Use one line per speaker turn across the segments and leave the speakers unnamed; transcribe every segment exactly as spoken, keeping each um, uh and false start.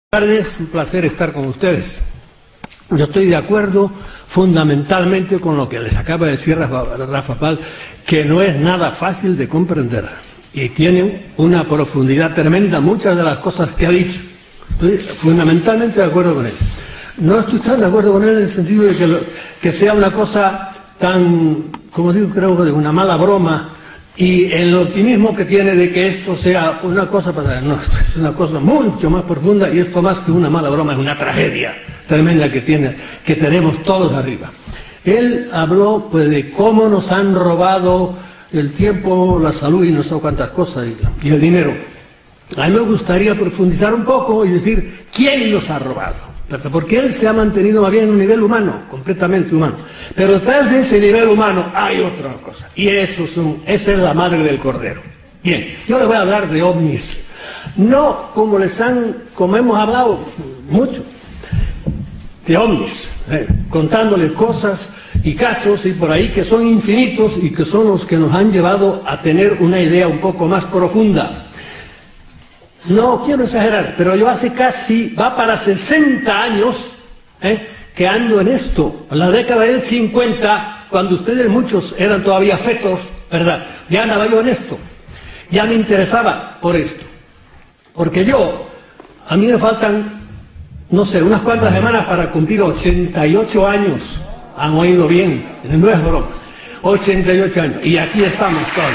Buenas tardes, es un placer estar con ustedes. Yo estoy de acuerdo fundamentalmente con lo que les acaba de decir Rafa, Rafa Paz, que no es nada fácil de comprender y tiene una profundidad tremenda muchas de las cosas que ha dicho. Estoy fundamentalmente de acuerdo con él. No estoy tan de acuerdo con él en el sentido de que, lo, que sea una cosa tan, como digo, creo, de una mala broma, y el optimismo que tiene de que esto sea una cosa pasada. No, esto es una cosa mucho más profunda, y esto más que una mala broma es una tragedia tremenda que tiene, que tenemos todos arriba. Él habló pues de cómo nos han robado el tiempo, la salud y no sé cuántas cosas, y, y el dinero. A mí me gustaría profundizar un poco y decir quién nos ha robado. Porque él se ha mantenido más bien en un nivel humano, completamente humano. Pero detrás de ese nivel humano hay otra cosa. Y eso es un, esa es la madre del cordero. Bien, yo les voy a hablar de ovnis. No como les han, como hemos hablado mucho, de ovnis, eh, contándoles cosas y casos y por ahí que son infinitos y que son los que nos han llevado a tener una idea un poco más profunda. No quiero exagerar, pero yo hace casi, va para sesenta años eh, que ando en esto. En la década del cincuenta, cuando ustedes muchos eran todavía fetos, ¿verdad? Ya andaba yo en esto. Ya me interesaba por esto. Porque yo, a mí me faltan, no sé, unas cuantas semanas para cumplir ochenta y ocho años. Han oído bien, no es broma. ochenta y ocho años. Y aquí estamos todos.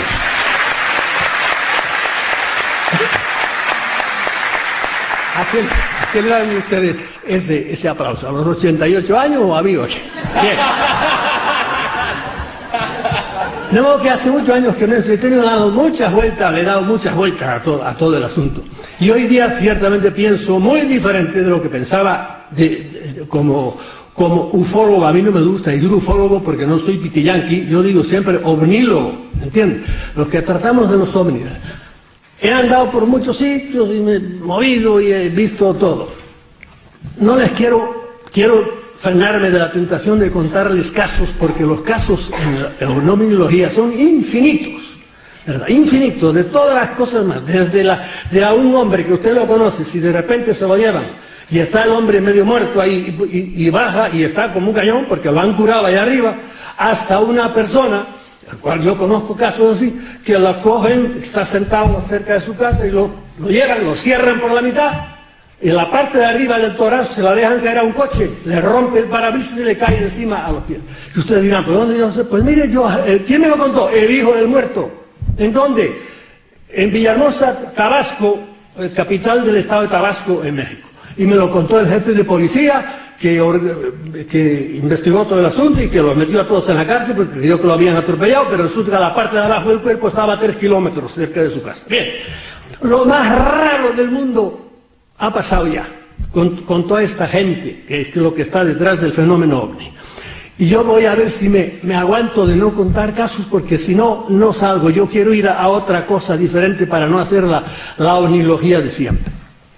¿A quién, ¿A quién le dan ustedes ese, ese aplauso? ¿A los ochenta y ocho años o a mí ocho? Bien. De modo que hace muchos años que no he tenido dado muchas vueltas, le he dado muchas vueltas a todo, a todo el asunto. Y hoy día ciertamente pienso muy diferente de lo que pensaba de, de, como, como ufólogo. A mí no me gusta decir ufólogo porque no soy pitiyanqui, yo digo siempre ovnílogo, ¿entiendes? Los que tratamos de los ovnis. He andado por muchos sitios y me he movido y he visto todo. No les quiero, quiero frenarme de la tentación de contarles casos, porque los casos en la ovniología son infinitos, ¿verdad? Infinitos, de todas las cosas más. Desde la, de a un hombre que usted lo conoce, si de repente se lo llevan y está el hombre medio muerto ahí y, y, y baja y está como un cañón porque lo han curado allá arriba, hasta una persona, al cual yo conozco casos así, que lo cogen, está sentado cerca de su casa y lo, lo llevan, lo cierran por la mitad, y en la parte de arriba del torazo se la dejan caer a un coche, le rompe el parabrisas y le cae encima a los pies. Y ustedes dirán, ¿pero dónde yo sé? Pues mire, yo, ¿quién me lo contó? El hijo del muerto. ¿En dónde? En Villahermosa, Tabasco, capital del estado de Tabasco, en México. Y me lo contó el jefe de policía, Que, que investigó todo el asunto y que los metió a todos en la cárcel porque creyó que lo habían atropellado, pero resulta que la parte de abajo del cuerpo estaba a tres kilómetros cerca de su casa. Bien, lo más raro del mundo ha pasado ya con, con toda esta gente, que es lo que está detrás del fenómeno ovni. Y yo voy a ver si me, me aguanto de no contar casos, porque si no, no salgo. Yo quiero ir a, a otra cosa diferente para no hacer la, la ovnilogía de siempre.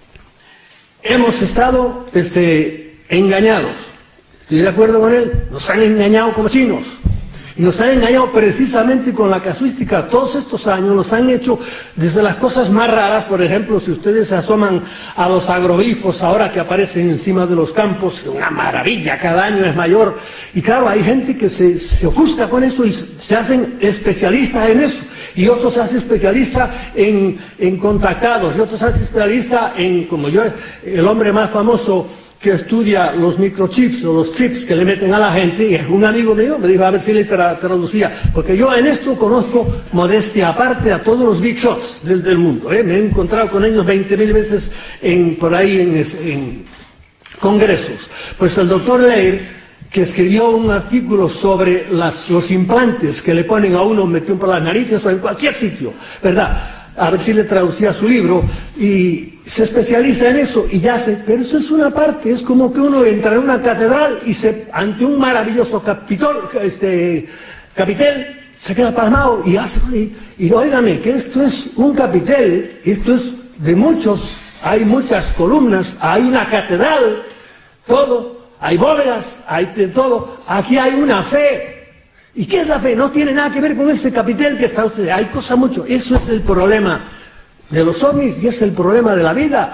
Hemos estado este, engañados, estoy de acuerdo con él, nos han engañado como chinos, y nos han engañado precisamente con la casuística. Todos estos años nos han hecho desde las cosas más raras. Por ejemplo, si ustedes se asoman a los agroglifos ahora que aparecen encima de los campos, una maravilla, cada año es mayor, y claro, hay gente que se, se ofusca con eso y se hacen especialistas en eso, y otros se hacen especialistas en, en contactados, y otros se hacen especialistas en, como yo, el hombre más famoso que estudia los microchips o los chips que le meten a la gente, y es un amigo mío, me dijo a ver si le tra traducía, porque yo en esto conozco, modestia aparte, a todos los big shots del, del mundo, ¿eh? Me he encontrado con ellos veinte mil veces en, por ahí en, en congresos. Pues el doctor Leir, que escribió un artículo sobre las, los implantes que le ponen a uno metido por las narices o en cualquier sitio, ¿verdad? A ver si le traducía su libro, y se especializa en eso, y ya sé, pero eso es una parte, es como que uno entra en una catedral y se, ante un maravilloso capitol, este, capitel, se queda pasmado y hace, y, y óigame, que esto es un capitel, esto es de muchos, hay muchas columnas, hay una catedral, todo, hay bóvedas, hay de todo, aquí hay una fe. ¿Y qué es la fe? No tiene nada que ver con ese capitel que está usted. Hay cosas mucho. Eso es el problema de los ovnis y es el problema de la vida.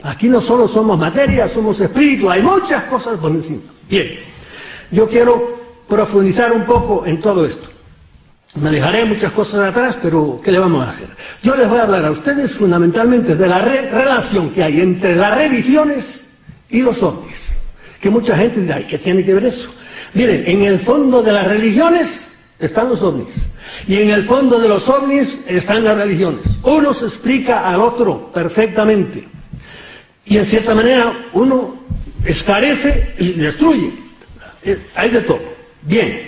Aquí no solo somos materia, somos espíritu, hay muchas cosas por encima. Bien, yo quiero profundizar un poco en todo esto. Me dejaré muchas cosas atrás, pero ¿qué le vamos a hacer? Yo les voy a hablar a ustedes fundamentalmente de la re relación que hay entre las religiones y los ovnis. Que mucha gente dirá, ¿y qué tiene que ver eso? Miren, en el fondo de las religiones están los ovnis. Y en el fondo de los ovnis están las religiones. Uno se explica al otro perfectamente. Y en cierta manera uno esclarece y destruye. Hay de todo. Bien.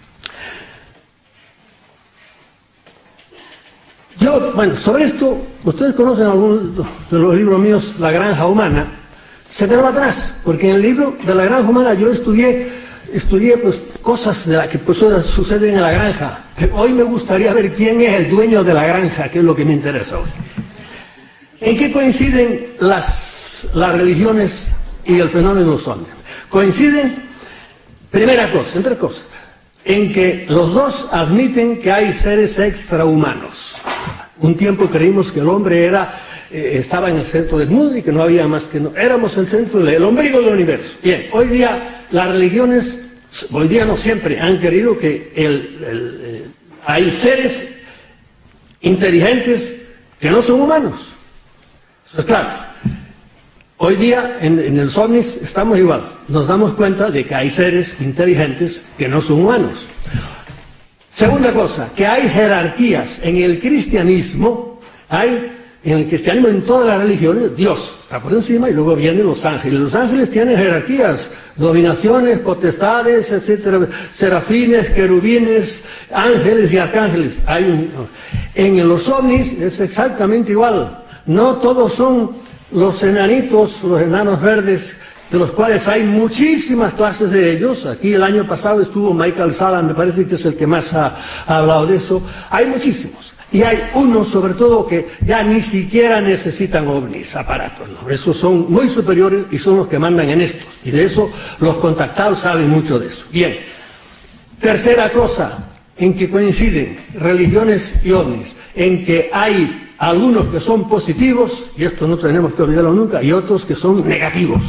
Yo, bueno, sobre esto, ustedes conocen algunos de los libros míos, La Granja Humana. Se quedó atrás, porque en el libro de La Granja Humana yo estudié, estudié pues, cosas de las que pues, suceden en la granja. Hoy me gustaría ver quién es el dueño de la granja, que es lo que me interesa hoy. ¿En qué coinciden las, las religiones y el fenómeno de los ovnis? Coinciden, primera cosa, entre cosas, en que los dos admiten que hay seres extrahumanos. Un tiempo creímos que el hombre era, eh, estaba en el centro del mundo y que no había más que... No, éramos el centro, del, el ombligo del universo. Bien, hoy día las religiones, hoy día no siempre, han querido que el, el, el, hay seres inteligentes que no son humanos. Eso es claro. Hoy día en, en los ovnis estamos igual. Nos damos cuenta de que hay seres inteligentes que no son humanos. Segunda cosa, que hay jerarquías en el cristianismo, hay en el cristianismo, en todas las religiones, Dios está por encima y luego vienen los ángeles. Los ángeles tienen jerarquías, dominaciones, potestades, etcétera, serafines, querubines, ángeles y arcángeles. Hay un, en los ovnis es exactamente igual. No todos son los enanitos, los enanos verdes, de los cuales hay muchísimas clases de ellos. Aquí el año pasado estuvo Michael Salla, me parece que es el que más ha, ha hablado de eso. Hay muchísimos. Y hay unos, sobre todo, que ya ni siquiera necesitan ovnis, aparatos, ¿no? Esos son muy superiores y son los que mandan en estos. Y de eso los contactados saben mucho de eso. Bien. Tercera cosa en que coinciden religiones y ovnis, en que hay algunos que son positivos, y esto no tenemos que olvidarlo nunca, y otros que son negativos.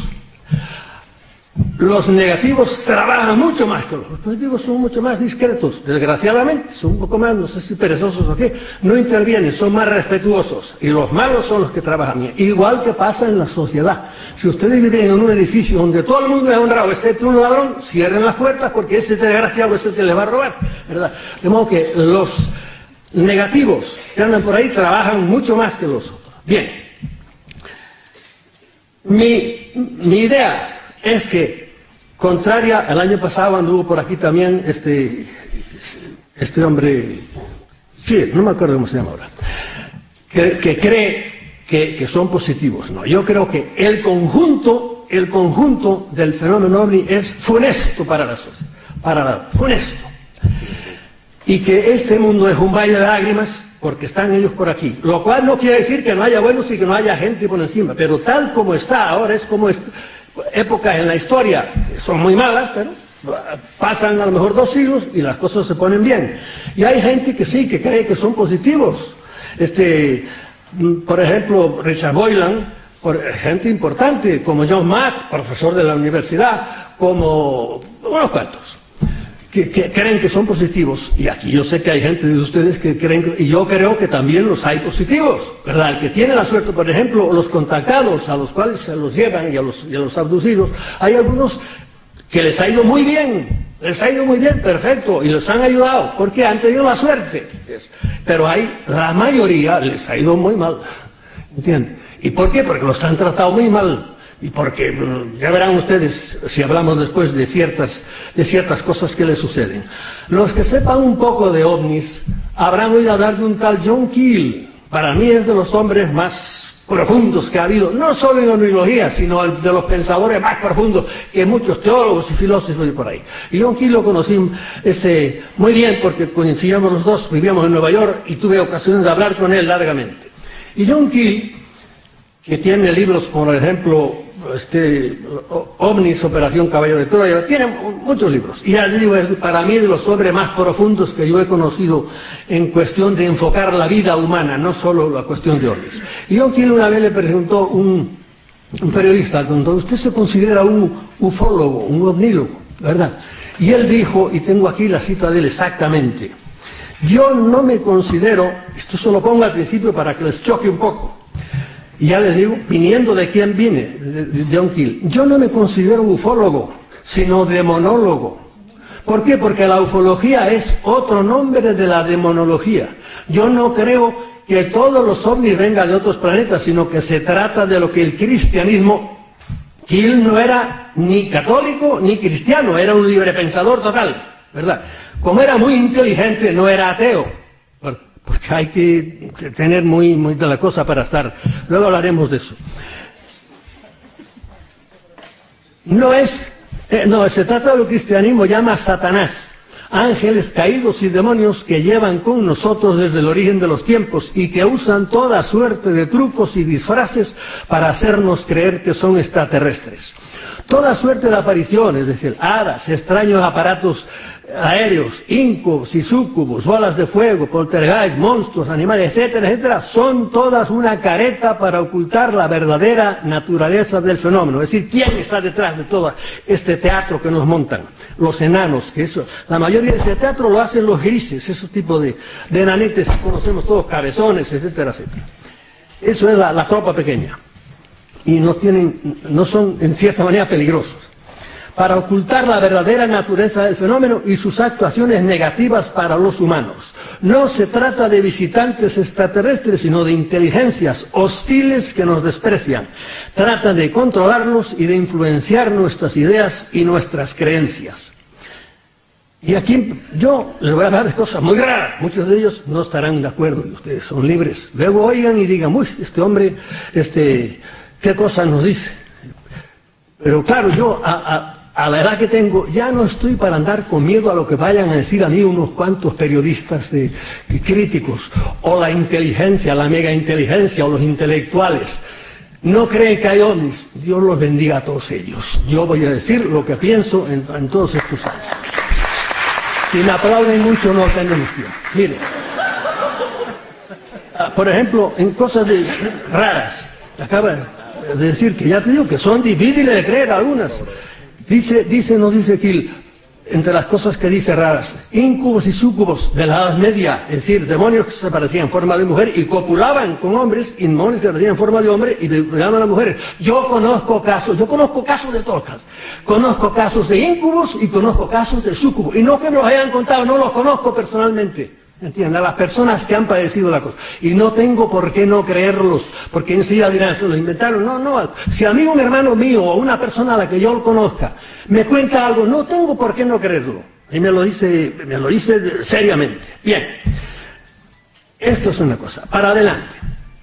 Los negativos trabajan mucho más que los, los positivos, son mucho más discretos, desgraciadamente, son un poco más, no sé si perezosos o qué, no intervienen, son más respetuosos, y los malos son los que trabajan bien. Igual que pasa en la sociedad. Si ustedes viven en un edificio donde todo el mundo es honrado, excepto un ladrón, cierren las puertas porque ese desgraciado ese se les va a robar, ¿verdad? De modo que los negativos que andan por ahí trabajan mucho más que los otros. Bien. Mi, mi idea es que, contraria, el año pasado anduvo por aquí también este, este hombre, sí, no me acuerdo cómo se llama ahora, que, que cree que, que son positivos. No, yo creo que el conjunto, el conjunto del fenómeno ovni es funesto para la sociedad, para la, funesto. Y que este mundo es un valle de lágrimas porque están ellos por aquí. Lo cual no quiere decir que no haya buenos y que no haya gente por encima, pero tal como está ahora es como es, épocas en la historia que son muy malas, pero pasan a lo mejor dos siglos y las cosas se ponen bien. Y hay gente que sí, que cree que son positivos. Este, por ejemplo, Richard Boylan, por, gente importante, como John Mack, profesor de la universidad, como unos cuantos. Que, que creen que son positivos, y aquí yo sé que hay gente de ustedes que creen, que, y yo creo que también los hay positivos, ¿verdad? El que tiene la suerte, por ejemplo, los contactados a los cuales se los llevan y a los, y a los abducidos, hay algunos que les ha ido muy bien, les ha ido muy bien, perfecto, y les han ayudado, porque han tenido la suerte, pero hay, la mayoría les ha ido muy mal, ¿entienden? ¿Y por qué? Porque los han tratado muy mal. Y porque ya verán ustedes si hablamos después de ciertas, de ciertas cosas que les suceden. Los que sepan un poco de ovnis habrán oído hablar de un tal John Keel. Para mí es de los hombres más profundos que ha habido, no solo en la omnilogía, sino de los pensadores más profundos que muchos teólogos y filósofos y por ahí. Y John Keel lo conocí este, muy bien porque coincidíamos los dos, vivíamos en Nueva York y tuve ocasión de hablar con él largamente. Y John Keel, que tiene libros como por ejemplo este, Ovnis, Operación Caballo de Troya, tiene muchos libros, y ya digo, es para mí de los hombres más profundos que yo he conocido en cuestión de enfocar la vida humana, no solo la cuestión de ovnis. Y John Keel una vez le preguntó un, un periodista, cuando usted se considera un ufólogo, un ovnílogo, ¿verdad? Y él dijo, y tengo aquí la cita de él exactamente, yo no me considero, esto se lo pongo al principio para que les choque un poco, y ya les digo, viniendo de quién viene, de, de John Keel, yo no me considero ufólogo, sino demonólogo. ¿Por qué? Porque la ufología es otro nombre de la demonología. Yo no creo que todos los ovnis vengan de otros planetas, sino que se trata de lo que el cristianismo, Keel no era ni católico ni cristiano, era un librepensador total, ¿verdad? Como era muy inteligente, no era ateo, porque hay que tener muy, muy de la cosa para estar. Luego hablaremos de eso. No es, eh, no, se trata de lo que el cristianismo llama Satanás, ángeles caídos y demonios que llevan con nosotros desde el origen de los tiempos y que usan toda suerte de trucos y disfraces para hacernos creer que son extraterrestres. Toda suerte de apariciones, es decir, hadas, extraños aparatos aéreos, incubos y súcubos, bolas de fuego, poltergeist, monstruos, animales, etcétera, etcétera, son todas una careta para ocultar la verdadera naturaleza del fenómeno. Es decir, ¿quién está detrás de todo este teatro que nos montan? Los enanos, que eso, la mayoría de ese teatro lo hacen los grises, ese tipo de, de enanetes que conocemos todos, cabezones, etcétera, etcétera. Eso es la, la tropa pequeña. Y no tienen, no son en cierta manera peligrosos, para ocultar la verdadera naturaleza del fenómeno y sus actuaciones negativas para los humanos. No se trata de visitantes extraterrestres, sino de inteligencias hostiles que nos desprecian. Tratan de controlarnos y de influenciar nuestras ideas y nuestras creencias. Y aquí yo les voy a hablar de cosas muy raras, muchos de ellos no estarán de acuerdo y ustedes son libres. Luego oigan y digan, uy, este hombre, este... ¿qué cosas nos dice? Pero claro, yo a, a, a la edad que tengo ya no estoy para andar con miedo a lo que vayan a decir a mí unos cuantos periodistas de, de críticos, o la inteligencia, la mega inteligencia, o los intelectuales. No creen que hay ovnis. Dios los bendiga a todos ellos. Yo voy a decir lo que pienso en, en todos estos años. Si me aplauden mucho no tenemos tiempo. Mire, por ejemplo, en cosas de, raras, acaba de decir que ya te digo que son difíciles de creer algunas. Dice, dice, nos dice Keel, entre las cosas que dice raras, incubos y súcubos de la Edad Media, es decir, demonios que se aparecían en forma de mujer y copulaban con hombres, y demonios que aparecían en forma de hombre y le llaman a las mujeres. Yo conozco casos, yo conozco casos de todos casos. Conozco casos de incubos y conozco casos de súcubos. Y no que me los hayan contado, no los conozco personalmente. ¿Entienden? A las personas que han padecido la cosa. Y no tengo por qué no creerlos, porque enseguida dirán, se los inventaron. No, no. Si a mí un hermano mío o una persona a la que yo lo conozca me cuenta algo, no tengo por qué no creerlo. Y me lo dice, me lo dice seriamente. Bien. Esto es una cosa. Para adelante.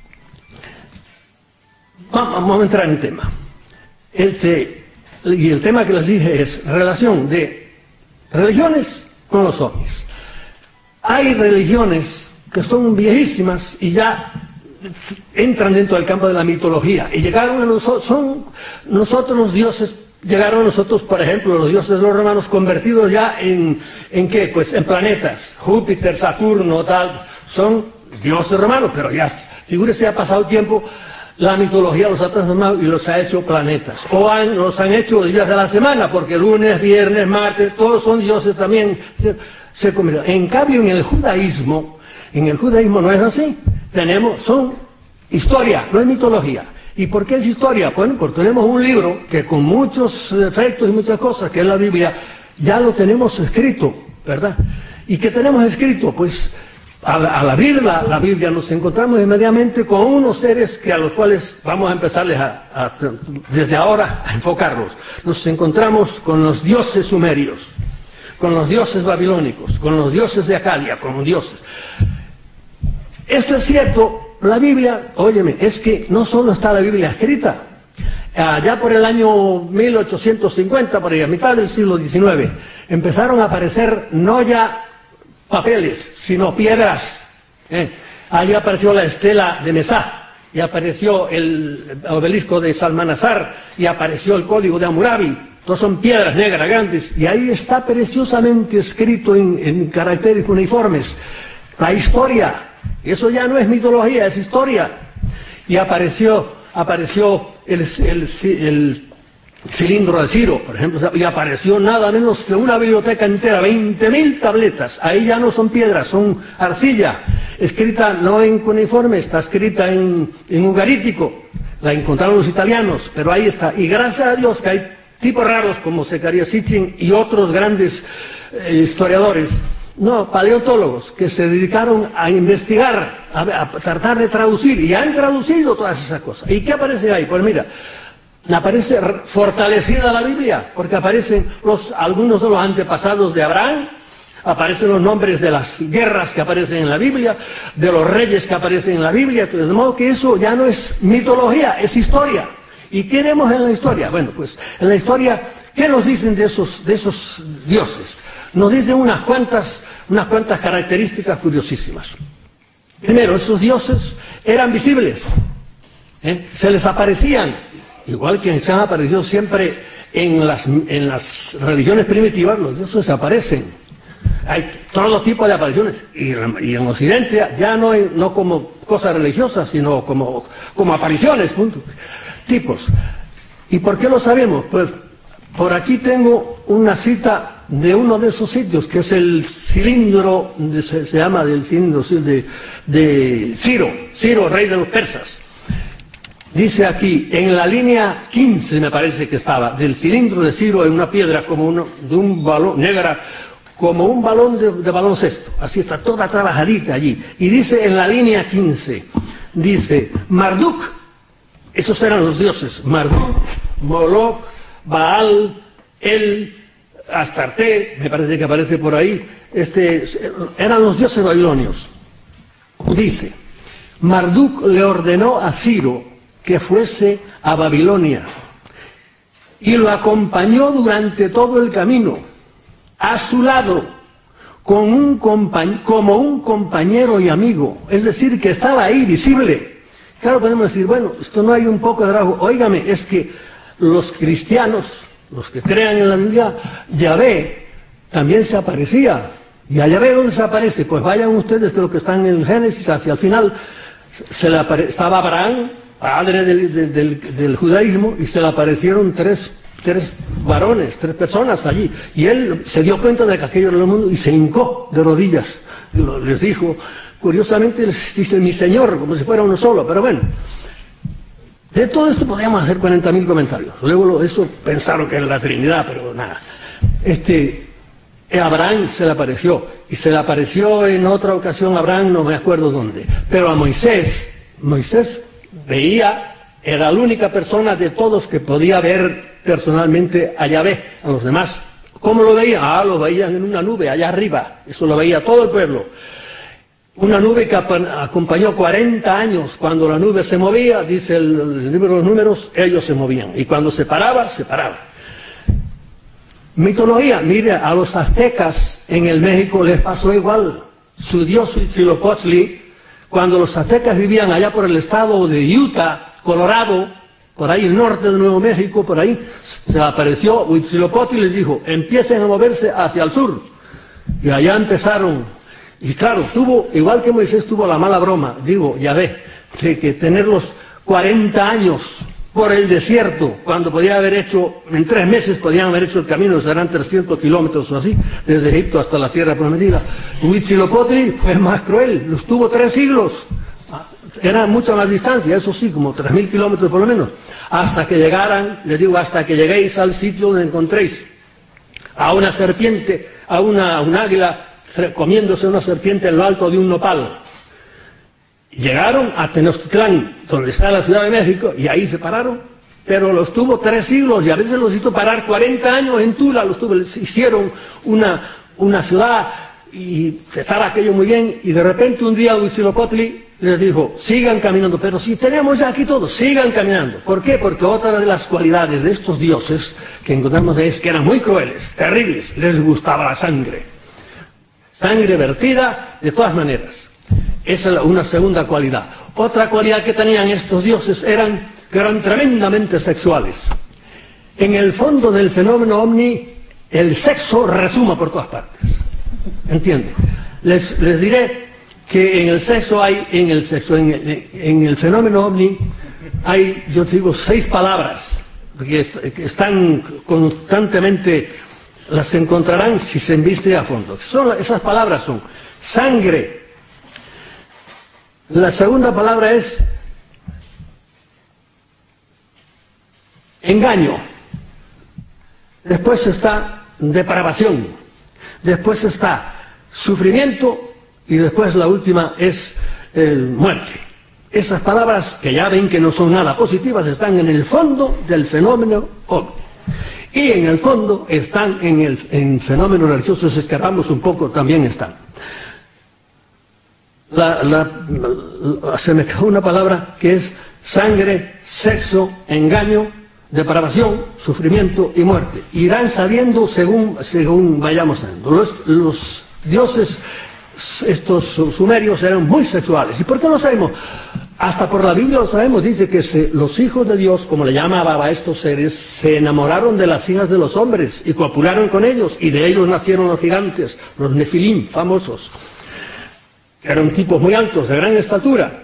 Vamos, vamos a entrar en tema. Este, y el tema que les dije es relación de religiones con los ovnis. Hay religiones que son viejísimas y ya entran dentro del campo de la mitología y llegaron a nosotros, son nosotros los dioses, llegaron a nosotros, por ejemplo, los dioses de los romanos convertidos ya en, ¿en qué? Pues en planetas, Júpiter, Saturno, tal, son dioses romanos, pero ya, figúrese, ha pasado tiempo, la mitología los ha transformado y los ha hecho planetas, o han, los han hecho días de la semana, porque lunes, viernes, martes, todos son dioses también. Se en cambio, en el judaísmo, en el judaísmo no es así. Tenemos, son historia, no es mitología. ¿Y por qué es historia? Bueno, porque tenemos un libro que con muchos efectos y muchas cosas, que es la Biblia, ya lo tenemos escrito, ¿verdad? ¿Y qué tenemos escrito? Pues al, al abrir la, la Biblia nos encontramos inmediatamente con unos seres que a los cuales vamos a empezarles a, a, desde ahora a enfocarlos. Nos encontramos con los dioses sumerios, con los dioses babilónicos, con los dioses de Acadia, con los dioses. Esto es cierto, la Biblia, óyeme, es que no solo está la Biblia escrita. Allá por el año mil ochocientos cincuenta, por ahí, a mitad del siglo diecinueve, empezaron a aparecer no ya papeles, sino piedras. ¿eh? Allí apareció la estela de Mesá, y apareció el obelisco de Salmanasar, y apareció el código de Hammurabi. Todas son piedras negras grandes, y ahí está preciosamente escrito en, en caracteres uniformes la historia. Y eso ya no es mitología, es historia. Y apareció apareció el, el, el cilindro de Ciro, por ejemplo, y apareció nada menos que una biblioteca entera, veinte mil tabletas. Ahí ya no son piedras, son arcilla, escrita no en cuneiforme, está escrita en, en ugarítico. La encontraron los italianos, pero ahí está. Y gracias a Dios que hay tipos raros como Zecarías Sitchin y otros grandes eh, historiadores, no, paleontólogos, que se dedicaron a investigar, a, a tratar de traducir, y han traducido todas esas cosas. ¿Y qué aparece ahí? Pues mira, aparece fortalecida la Biblia, porque aparecen los, algunos de los antepasados de Abraham, aparecen los nombres de las guerras que aparecen en la Biblia, de los reyes que aparecen en la Biblia, de modo que eso ya no es mitología, es historia. ¿Y qué vemos en la historia? Bueno, pues en la historia, ¿qué nos dicen de esos, de esos dioses? Nos dicen unas cuantas, unas cuantas características curiosísimas. Primero, esos dioses eran visibles, ¿eh? Se les aparecían, igual que se han aparecido siempre en las, en las religiones primitivas, los dioses aparecen. Hay todo tipo de apariciones, y, y en Occidente ya no, no como cosas religiosas, sino como, como apariciones, punto. Tipos. ¿Y por qué lo sabemos? Pues por aquí tengo una cita de uno de esos sitios, que es el cilindro, de, se, se llama del cilindro de, de Ciro, Ciro, rey de los persas. Dice aquí, en la línea quince me parece que estaba, del cilindro de Ciro en una piedra como uno, de un balón, negra, como un balón de, de baloncesto, así está toda trabajadita allí. Y dice en la línea quince, dice, Marduk, esos eran los dioses, Marduk, Moloch, Baal, El, Astarte, me parece que aparece por ahí, este, eran los dioses babilonios. Dice, Marduk le ordenó a Ciro que fuese a Babilonia y lo acompañó durante todo el camino, a su lado, con un compañ- como un compañero y amigo, es decir, que estaba ahí visible. Claro, podemos decir, bueno, esto no hay un poco de drago. Óigame, es que los cristianos, los que crean en la Biblia, Yahvé también se aparecía. ¿Y a Yahvé dónde se aparece? Pues vayan ustedes, creo que están en el Génesis, hacia el final, se le apare- estaba Abraham, padre del, del, del, del judaísmo, y se le aparecieron tres, tres varones, tres personas allí. Y él se dio cuenta de que aquello era el mundo y se hincó de rodillas. Y lo, les dijo, curiosamente les dice mi Señor, como si fuera uno solo, pero bueno. De todo esto podríamos hacer cuarenta mil comentarios. Luego lo, eso pensaron que era la Trinidad, pero nada. Este, a Abraham se le apareció, y se le apareció en otra ocasión a Abraham, no me acuerdo dónde. Pero a Moisés, Moisés veía, era la única persona de todos que podía ver personalmente a Yahvé, a los demás. ¿Cómo lo veía? Ah, lo veían en una nube, allá arriba. Eso lo veía todo el pueblo. Una nube que acompañó cuarenta años. Cuando la nube se movía, dice el, el libro de los números, ellos se movían. Y cuando se paraba, se paraba. Mitología, mire, a los aztecas en el México les pasó igual. Su dios Huitzilopochtli, cuando los aztecas vivían allá por el estado de Utah, Colorado, por ahí el norte de Nuevo México, por ahí, se apareció Huitzilopochtli y les dijo, empiecen a moverse hacia el sur. Y allá empezaron. Y claro, tuvo, igual que Moisés tuvo la mala broma, digo, Yahvé, de que tenerlos cuarenta años por el desierto, cuando podía haber hecho, en tres meses podían haber hecho el camino, serán trescientos kilómetros o así, desde Egipto hasta la tierra prometida. Huitzilopochtli fue más cruel, los tuvo tres siglos, era mucha más distancia, eso sí, como tres mil kilómetros por lo menos, hasta que llegaran, les digo, hasta que lleguéis al sitio donde encontréis a una serpiente, a una, a un águila, comiéndose una serpiente en lo alto de un nopal. Llegaron a Tenochtitlán, donde está la Ciudad de México, y ahí se pararon, pero los tuvo tres siglos, y a veces los hizo parar cuarenta años en Tula, los tuvo, les hicieron una, una ciudad, y estaba aquello muy bien, y de repente un día Huitzilopochtli les dijo, sigan caminando, pero si tenemos ya aquí todo, sigan caminando. ¿Por qué? Porque otra de las cualidades de estos dioses que encontramos es que eran muy crueles, terribles, les gustaba la sangre. Sangre vertida de todas maneras. Esa es una segunda cualidad. Otra cualidad que tenían estos dioses eran que eran tremendamente sexuales. En el fondo del fenómeno ovni, el sexo resuma por todas partes. ¿Entienden? Les, les diré que en el sexo hay, en el sexo, en, en el fenómeno ovni, hay, yo digo, seis palabras que, est que están constantemente, las encontrarán si se embiste a fondo. Son, esas palabras son sangre. La segunda palabra es engaño. Después está depravación. Después está sufrimiento. Y después la última es eh, muerte. Esas palabras, que ya ven que no son nada positivas, están en el fondo del fenómeno ovni. Y en el fondo están en el en fenómeno religioso, si escapamos un poco, también están. La, la, la, se me quedó una palabra que es sangre, sexo, engaño, depravación, sufrimiento y muerte. Irán sabiendo según, según vayamos sabiendo. Los, los dioses, estos sumerios, eran muy sexuales. ¿Y por qué lo sabemos? Hasta por la Biblia lo sabemos. Dice que se, los hijos de Dios, como le llamaba a estos seres, se enamoraron de las hijas de los hombres y copularon con ellos, y de ellos nacieron los gigantes, los nefilim famosos, que eran tipos muy altos, de gran estatura.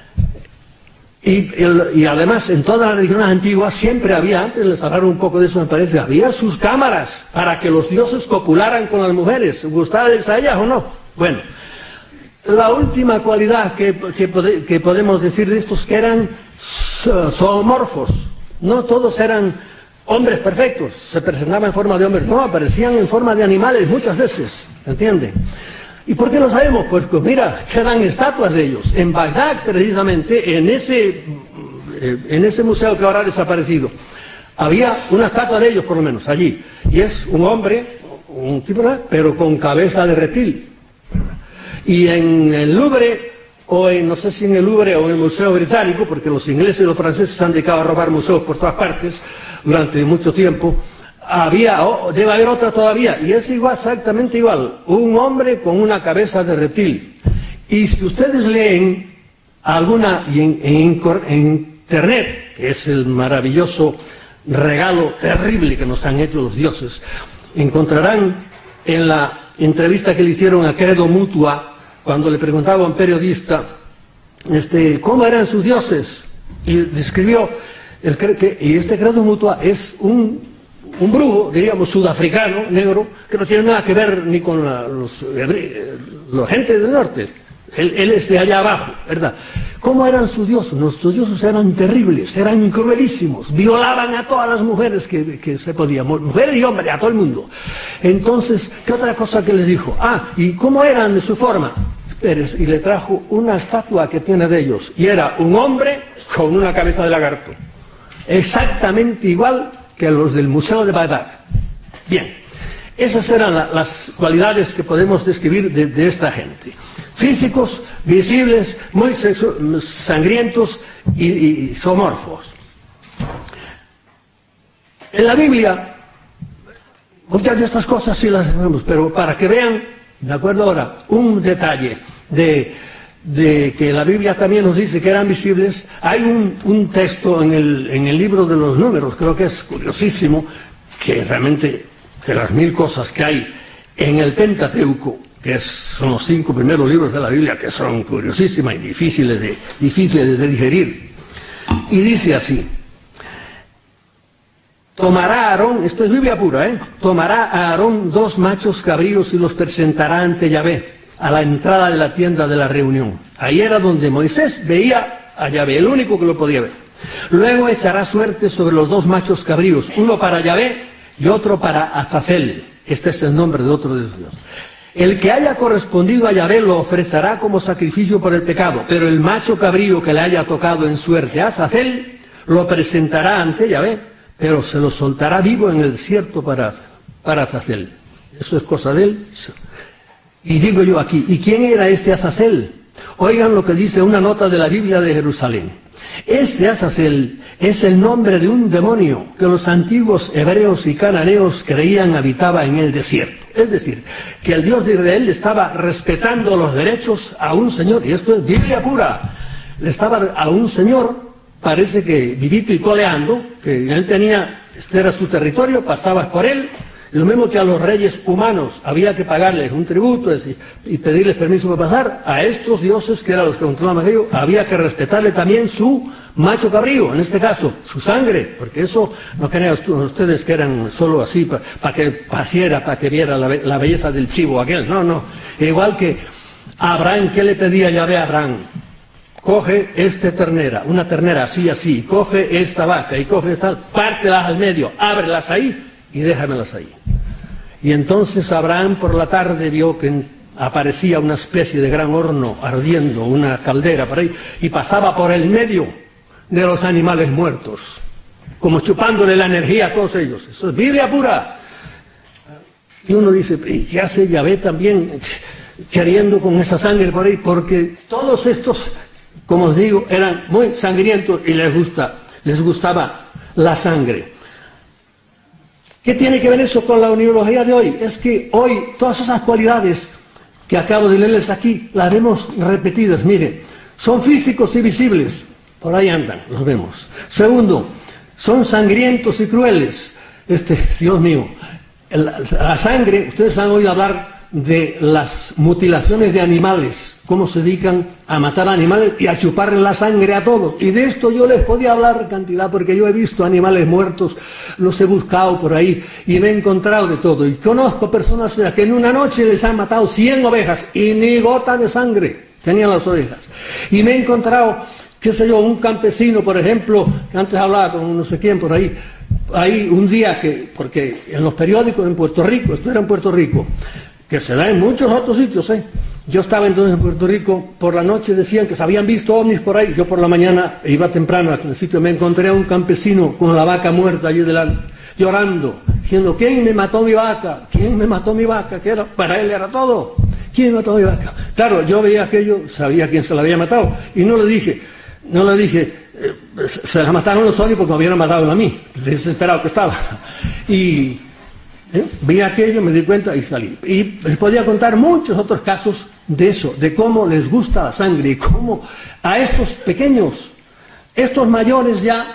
Y, el, y además en todas las religiones antiguas siempre había, antes les hablaron un poco de eso me parece, había sus cámaras para que los dioses copularan con las mujeres, gustarles a ellas o no. Bueno, la última cualidad que, que, pode, que podemos decir de estos, que eran zoomorfos. No todos eran hombres perfectos, se presentaban en forma de hombres, no, aparecían en forma de animales muchas veces, ¿entienden? ¿Y por qué lo sabemos? Pues, pues mira, quedan estatuas de ellos. En Bagdad, precisamente, en ese, en ese museo que ahora ha desaparecido, había una estatua de ellos, por lo menos, allí. Y es un hombre, un tipo, pero con cabeza de reptil. Y en el Louvre, o en, no sé si en el Louvre o en el Museo Británico, porque los ingleses y los franceses se han dedicado a robar museos por todas partes durante mucho tiempo, había, oh, debe haber otra todavía, y es igual, exactamente igual, un hombre con una cabeza de reptil. Y si ustedes leen alguna, y en, en, en internet, que es el maravilloso regalo terrible que nos han hecho los dioses, encontrarán en la entrevista que le hicieron a Credo Mutua, cuando le preguntaba a un periodista este, cómo eran sus dioses, y describió, el, que, y este Credo Mutua es un un brujo, diríamos, sudafricano, negro, que no tiene nada que ver ni con la, los, los gente del norte. Él, él es de allá abajo, ¿verdad? ¿Cómo eran sus dioses? Nuestros dioses eran terribles, eran cruelísimos, violaban a todas las mujeres que, que se podían, mujeres y hombres, a todo el mundo. Entonces, ¿qué otra cosa que les dijo? Ah, ¿y cómo eran de su forma? Pérez, y le trajo una estatua que tiene de ellos, y era un hombre con una cabeza de lagarto, exactamente igual que los del Museo de Bagdad. Bien, esas eran la, las cualidades que podemos describir de, de esta gente. Físicos, visibles, muy sexu sangrientos y, y zoomorfos. En la Biblia, muchas de estas cosas sí las vemos, pero para que vean, me acuerdo ahora, un detalle de... de que la Biblia también nos dice que eran visibles. Hay un, un texto en el, en el libro de los Números, creo que es curiosísimo, que realmente, de las mil cosas que hay en el Pentateuco, que es, son los cinco primeros libros de la Biblia, que son curiosísimas y difíciles de, difíciles de digerir, y dice así: tomará Aarón, esto es Biblia pura, ¿eh? Tomará a Aarón dos machos cabríos y los presentará ante Yahvé, a la entrada de la tienda de la reunión. Ahí era donde Moisés veía a Yahvé, el único que lo podía ver. Luego echará suerte sobre los dos machos cabríos, uno para Yahvé y otro para Azazel. Este es el nombre de otro de Dios. El que haya correspondido a Yahvé lo ofrecerá como sacrificio por el pecado, pero el macho cabrío que le haya tocado en suerte a Azazel lo presentará ante Yahvé, pero se lo soltará vivo en el desierto para, para Azazel. Eso es cosa de él. Y digo yo aquí, ¿y quién era este Azazel? Oigan lo que dice una nota de la Biblia de Jerusalén. Este Azazel es el nombre de un demonio que los antiguos hebreos y cananeos creían habitaba en el desierto. Es decir, que el Dios de Israel estaba respetando los derechos a un señor, y esto es Biblia pura, le estaba a un señor, parece que vivito y coleando, que él tenía, este era su territorio, pasabas por él, Lo mismo que a los reyes humanos había que pagarles un tributo y pedirles permiso para pasar, a estos dioses que eran los que controlaban aquello, había que respetarle también su macho cabrío, en este caso, su sangre, porque eso no crean ustedes que eran solo así para pa que pasiera, para que viera la, la belleza del chivo aquel, no, no. Igual que Abraham, ¿qué le pedía Yahvé a Abraham? Coge esta ternera, una ternera así, así, y coge esta vaca, y coge esta, pártelas al medio, ábrelas ahí, y déjamelas ahí. Y entonces Abraham por la tarde vio que aparecía una especie de gran horno ardiendo, una caldera por ahí, y pasaba por el medio de los animales muertos, como chupándole la energía a todos ellos. Eso es Biblia pura. Y uno dice, ¿y qué hace Yahvé también queriendo con esa sangre por ahí? Porque todos estos, como os digo, eran muy sangrientos y les gusta, les gustaba la sangre. ¿Qué tiene que ver eso con la uniología de hoy? Es que hoy todas esas cualidades que acabo de leerles aquí, las vemos repetidas. Mire, son físicos y visibles, por ahí andan, los vemos. Segundo, son sangrientos y crueles. Este, Dios mío, la, la sangre, ustedes han oído hablar de las mutilaciones de animales, cómo se dedican a matar animales y a chuparle la sangre a todos. Y de esto yo les podía hablar cantidad, porque yo he visto animales muertos, los he buscado por ahí y me he encontrado de todo. Y conozco personas que en una noche les han matado cien ovejas y ni gota de sangre tenían las ovejas. Y me he encontrado, qué sé yo, un campesino, por ejemplo, que antes hablaba con no sé quién por ahí, ahí un día que, porque en los periódicos en Puerto Rico, esto era en Puerto Rico, que se da en muchos otros sitios, ¿eh? Yo estaba entonces en Puerto Rico, por la noche decían que se habían visto ovnis por ahí, yo por la mañana iba temprano al sitio, me encontré a un campesino con la vaca muerta allí delante, llorando, diciendo, ¿quién me mató mi vaca? ¿Quién me mató mi vaca? Que era, para él era todo. ¿Quién mató mi vaca? Claro, yo veía aquello, sabía quién se la había matado, y no le dije, no le dije, eh, se la mataron los ovnis porque me hubieran matado a mí, desesperado que estaba. Y ¿Eh? vi aquello, me di cuenta y salí. Y les podía contar muchos otros casos de eso, de cómo les gusta la sangre y cómo a estos pequeños, estos mayores ya,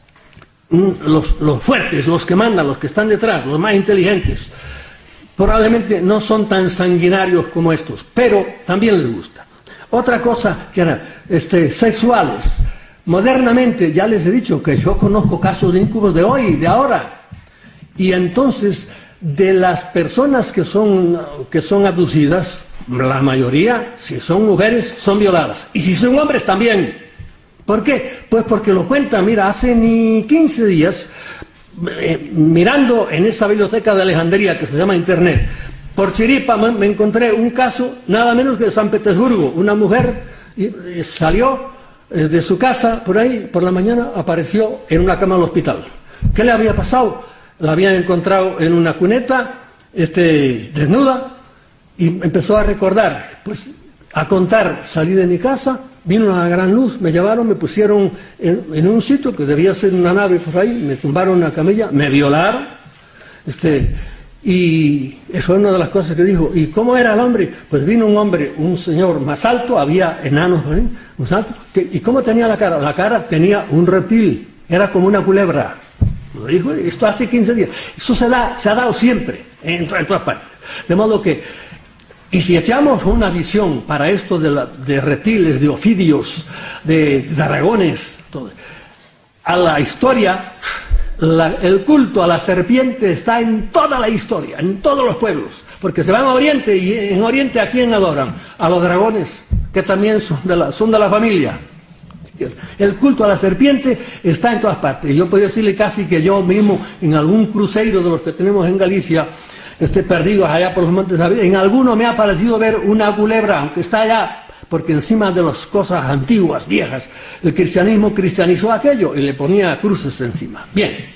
los, los fuertes, los que mandan, los que están detrás, los más inteligentes, probablemente no son tan sanguinarios como estos, pero también les gusta. Otra cosa que era, este, sexuales. Modernamente, ya les he dicho que yo conozco casos de incubos de hoy, de ahora, y entonces de las personas que son, que son abducidas, la mayoría, si son mujeres, son violadas. Y si son hombres, también. ¿Por qué? Pues porque lo cuentan, mira, hace ni quince días, eh, mirando en esa biblioteca de Alejandría que se llama Internet, por chiripa me, me encontré un caso, nada menos que de San Petersburgo. Una mujer eh, salió eh, de su casa, por ahí, por la mañana, apareció en una cama del hospital. ¿Qué le había pasado? La habían encontrado en una cuneta, este, desnuda, y empezó a recordar, pues a contar, salí de mi casa, vino una gran luz, me llevaron, me pusieron en, en un sitio que debía ser una nave por ahí, me tumbaron una camilla, me violaron, este, y eso es una de las cosas que dijo. ¿Y cómo era el hombre? Pues vino un hombre, un señor más alto, había enanos, ¿eh? Más alto, que, ¿y cómo tenía la cara? La cara tenía un reptil, era como una culebra. Lo dijo, esto hace quince días. Eso se da, se ha dado siempre, en, en todas partes. De modo que, y si echamos una visión para esto de, la, de reptiles, de ofidios, de dragones, todo, a la historia, la, el culto a la serpiente está en toda la historia, en todos los pueblos, porque se van a Oriente, y en Oriente ¿a quién adoran? A los dragones, que también son de la, son de la familia. El culto a la serpiente está en todas partes. Yo podría decirle casi que yo mismo, en algún cruceiro de los que tenemos en Galicia, esté perdidos allá por los montes, en alguno me ha parecido ver una culebra, aunque está allá, porque encima de las cosas antiguas, viejas, el cristianismo cristianizó aquello y le ponía cruces encima. Bien.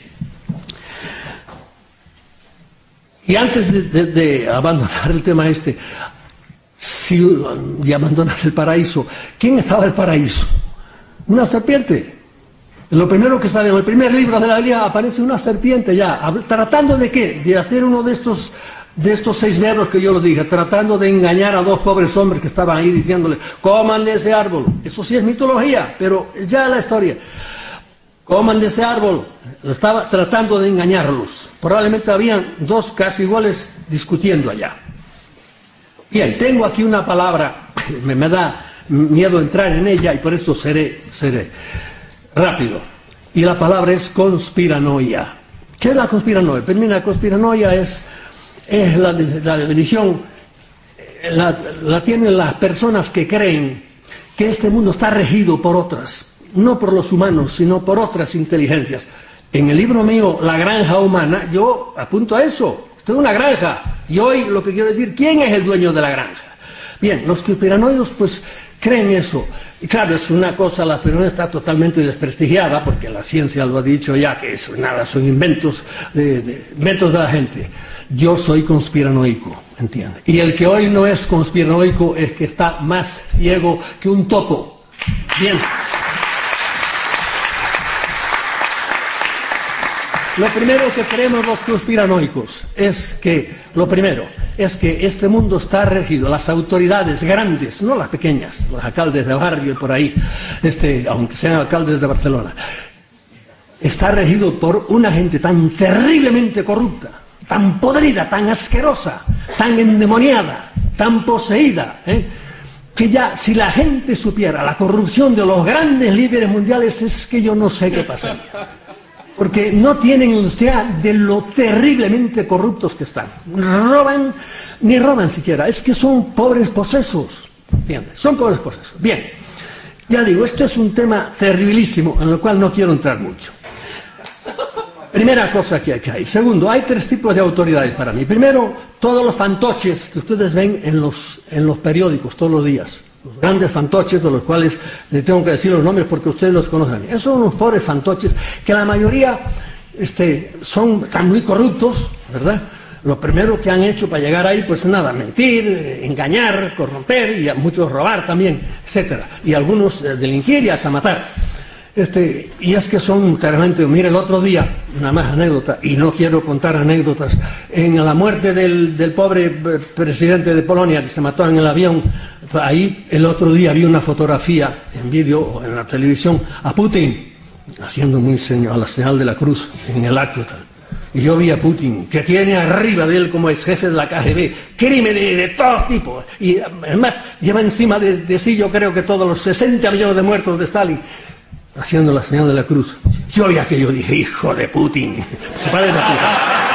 Y antes de, de, de abandonar el tema este, si, de abandonar el paraíso, ¿quién estaba en el paraíso? Una serpiente. Lo primero que sabemos, el primer libro de la Biblia aparece una serpiente ya. ¿Tratando de qué? De hacer uno de estos, de estos seis verbos que yo lo dije, tratando de engañar a dos pobres hombres que estaban ahí diciéndole, coman de ese árbol. Eso sí es mitología, pero ya la historia. coman de ese árbol. Estaba tratando de engañarlos. Probablemente habían dos casi iguales discutiendo allá. Bien, tengo aquí una palabra, me, me da miedo entrar en ella y por eso seré, seré rápido. Y la palabra es conspiranoia. ¿Qué es la conspiranoia? Pues mira, la conspiranoia es, es la, la definición, la, la tienen las personas que creen que este mundo está regido por otras, no por los humanos, sino por otras inteligencias. En el libro mío, La Granja Humana, yo apunto a eso. Esto es una granja. Y hoy lo que quiero decir, ¿quién es el dueño de la granja? Bien, los conspiranoicos pues creen eso. Y claro, es una cosa, la conspiranoia está totalmente desprestigiada, porque la ciencia lo ha dicho ya, que eso nada, son inventos de, de, inventos de la gente. Yo soy conspiranoico, ¿entiende? Y el que hoy no es conspiranoico es que está más ciego que un topo. Bien. Lo primero que creemos los conspiranoicos es que, lo primero, es que este mundo está regido, las autoridades grandes, no las pequeñas, los alcaldes de barrio y por ahí, este, aunque sean alcaldes de Barcelona, está regido por una gente tan terriblemente corrupta, tan podrida, tan asquerosa, tan endemoniada, tan poseída, ¿eh? que ya si la gente supiera la corrupción de los grandes líderes mundiales, es que yo no sé qué pasaría. Porque no tienen idea de lo terriblemente corruptos que están. Roban, ni roban siquiera, es que son pobres posesos, ¿entiendes? Son pobres posesos. Bien, ya digo, esto es un tema terribilísimo en el cual no quiero entrar mucho. Primera cosa que hay. Segundo, hay tres tipos de autoridades para mí. Primero, todos los fantoches que ustedes ven en los, en los periódicos todos los días. Los grandes fantoches, de los cuales les tengo que decir los nombres porque ustedes los conocen. Esos son unos pobres fantoches que la mayoría este, son tan muy corruptos, ¿verdad? Lo primero que han hecho para llegar ahí, pues nada, mentir, engañar, corromper y a muchos robar también, etcétera. Y algunos eh, delinquir y hasta matar. Este, y es que son terriblemente. Mire, el otro día, una más anécdota, y no quiero contar anécdotas, en la muerte del, del pobre presidente de Polonia que se mató en el avión, ahí el otro día vi una fotografía en vídeo o en la televisión a Putin haciendo muy señal, a la señal de la cruz en el acto tal. Y yo vi a Putin, que tiene arriba de él como ex jefe de la K G B, crímenes de todo tipo, y además lleva encima de, de sí yo creo que todos los sesenta millones de muertos de Stalin, haciendo la señal de la cruz. Yo vi aquello, dije, hijo de Putin. Su padre era Putin.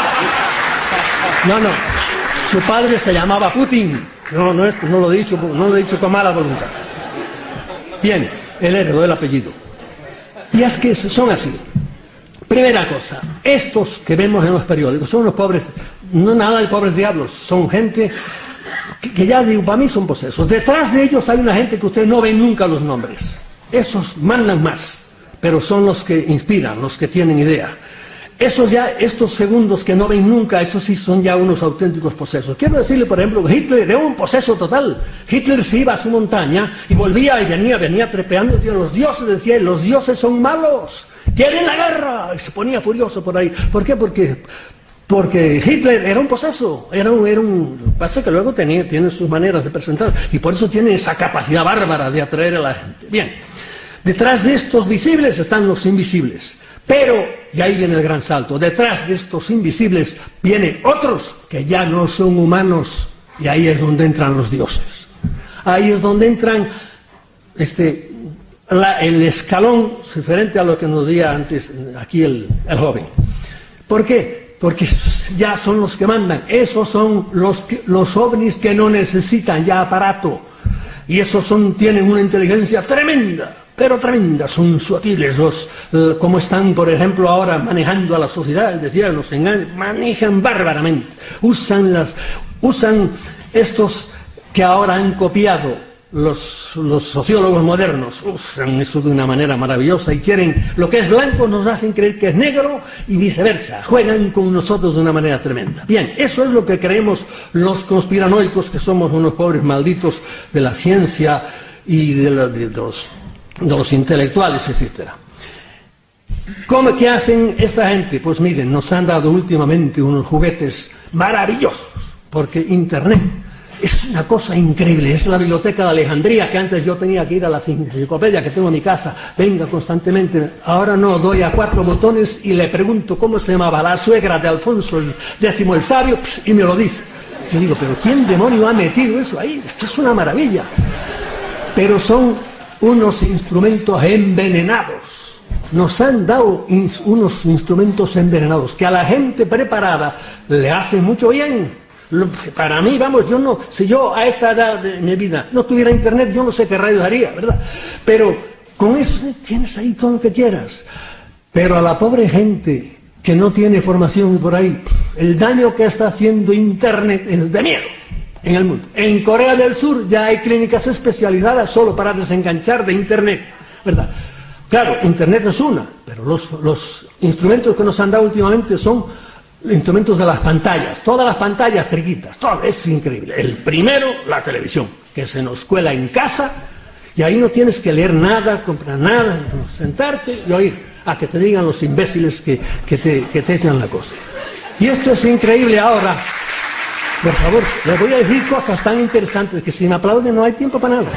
No, no, su padre se llamaba Putin. No, no, esto no lo he dicho, no lo he dicho con mala voluntad. Bien, él heredó el apellido. Y es que son así. Primera cosa, estos que vemos en los periódicos son los pobres, no nada de pobres diablos, son gente que, que ya digo, para mí son posesos. Detrás de ellos hay una gente que ustedes no ven nunca los nombres. Esos mandan más, pero son los que inspiran, los que tienen idea. Esos ya, estos segundos que no ven nunca, esos sí son ya unos auténticos posesos. Quiero decirle, por ejemplo, que Hitler era un poseso total. Hitler se iba a su montaña y volvía y venía, venía trepeando, decía, los dioses, decía, los dioses son malos, quieren la guerra, y se ponía furioso por ahí. ¿Por qué? Porque, porque Hitler era un poseso, era un, era un, pasa que luego tenía, tiene sus maneras de presentar, y por eso tiene esa capacidad bárbara de atraer a la gente. Bien, detrás de estos visibles están los invisibles. Pero, y ahí viene el gran salto, detrás de estos invisibles vienen otros que ya no son humanos, y ahí es donde entran los dioses. Ahí es donde entran este, la, el escalón diferente a lo que nos decía antes aquí el, el joven. ¿Por qué? Porque ya son los que mandan. Esos son los, que, los ovnis que no necesitan ya aparato, y esos son, tienen una inteligencia tremenda. Pero tremenda, son sutiles, los, eh, como están, por ejemplo, ahora manejando a la sociedad, decía, los engañan, manejan bárbaramente, usan las, usan estos que ahora han copiado los, los sociólogos modernos, usan eso de una manera maravillosa y quieren, lo que es blanco nos hacen creer que es negro y viceversa, juegan con nosotros de una manera tremenda. Bien, eso es lo que creemos los conspiranoicos, que somos unos pobres malditos de la ciencia y de, la, de los de los intelectuales, etcétera. ¿Cómo que hacen esta gente? Pues miren, nos han dado últimamente unos juguetes maravillosos, porque Internet Es una cosa increíble, es la biblioteca de Alejandría, que antes yo tenía que ir a las enciclopedias que tengo en mi casa, venga constantemente, ahora no, doy a cuatro botones y le pregunto cómo se llamaba la suegra de Alfonso el décimo el Sabio, y me lo dice. Yo digo, pero ¿quién demonio ha metido eso ahí? Esto es una maravilla. Pero son unos instrumentos envenenados. Nos han dado ins- unos instrumentos envenenados que a la gente preparada le hacen mucho bien. Para mí, vamos, yo no, si yo a esta edad de mi vida no tuviera internet, yo no sé qué radio haría, ¿verdad? Pero con eso tienes ahí todo lo que quieras. Pero a la pobre gente que no tiene formación por ahí, el daño que está haciendo internet es de miedo en el mundo. En Corea del Sur ya hay clínicas especializadas solo para desenganchar de internet, ¿verdad? Claro, internet es una, pero los, los instrumentos que nos han dado últimamente son instrumentos de las pantallas, todas las pantallas triquitas, todo, es increíble. El primero, la televisión, que se nos cuela en casa y ahí no tienes que leer nada, comprar nada, sentarte y oír a que te digan los imbéciles que, que, te, que te echan la cosa. Y esto es increíble ahora. Por favor, les voy a decir cosas tan interesantes que si me aplauden no hay tiempo para nada.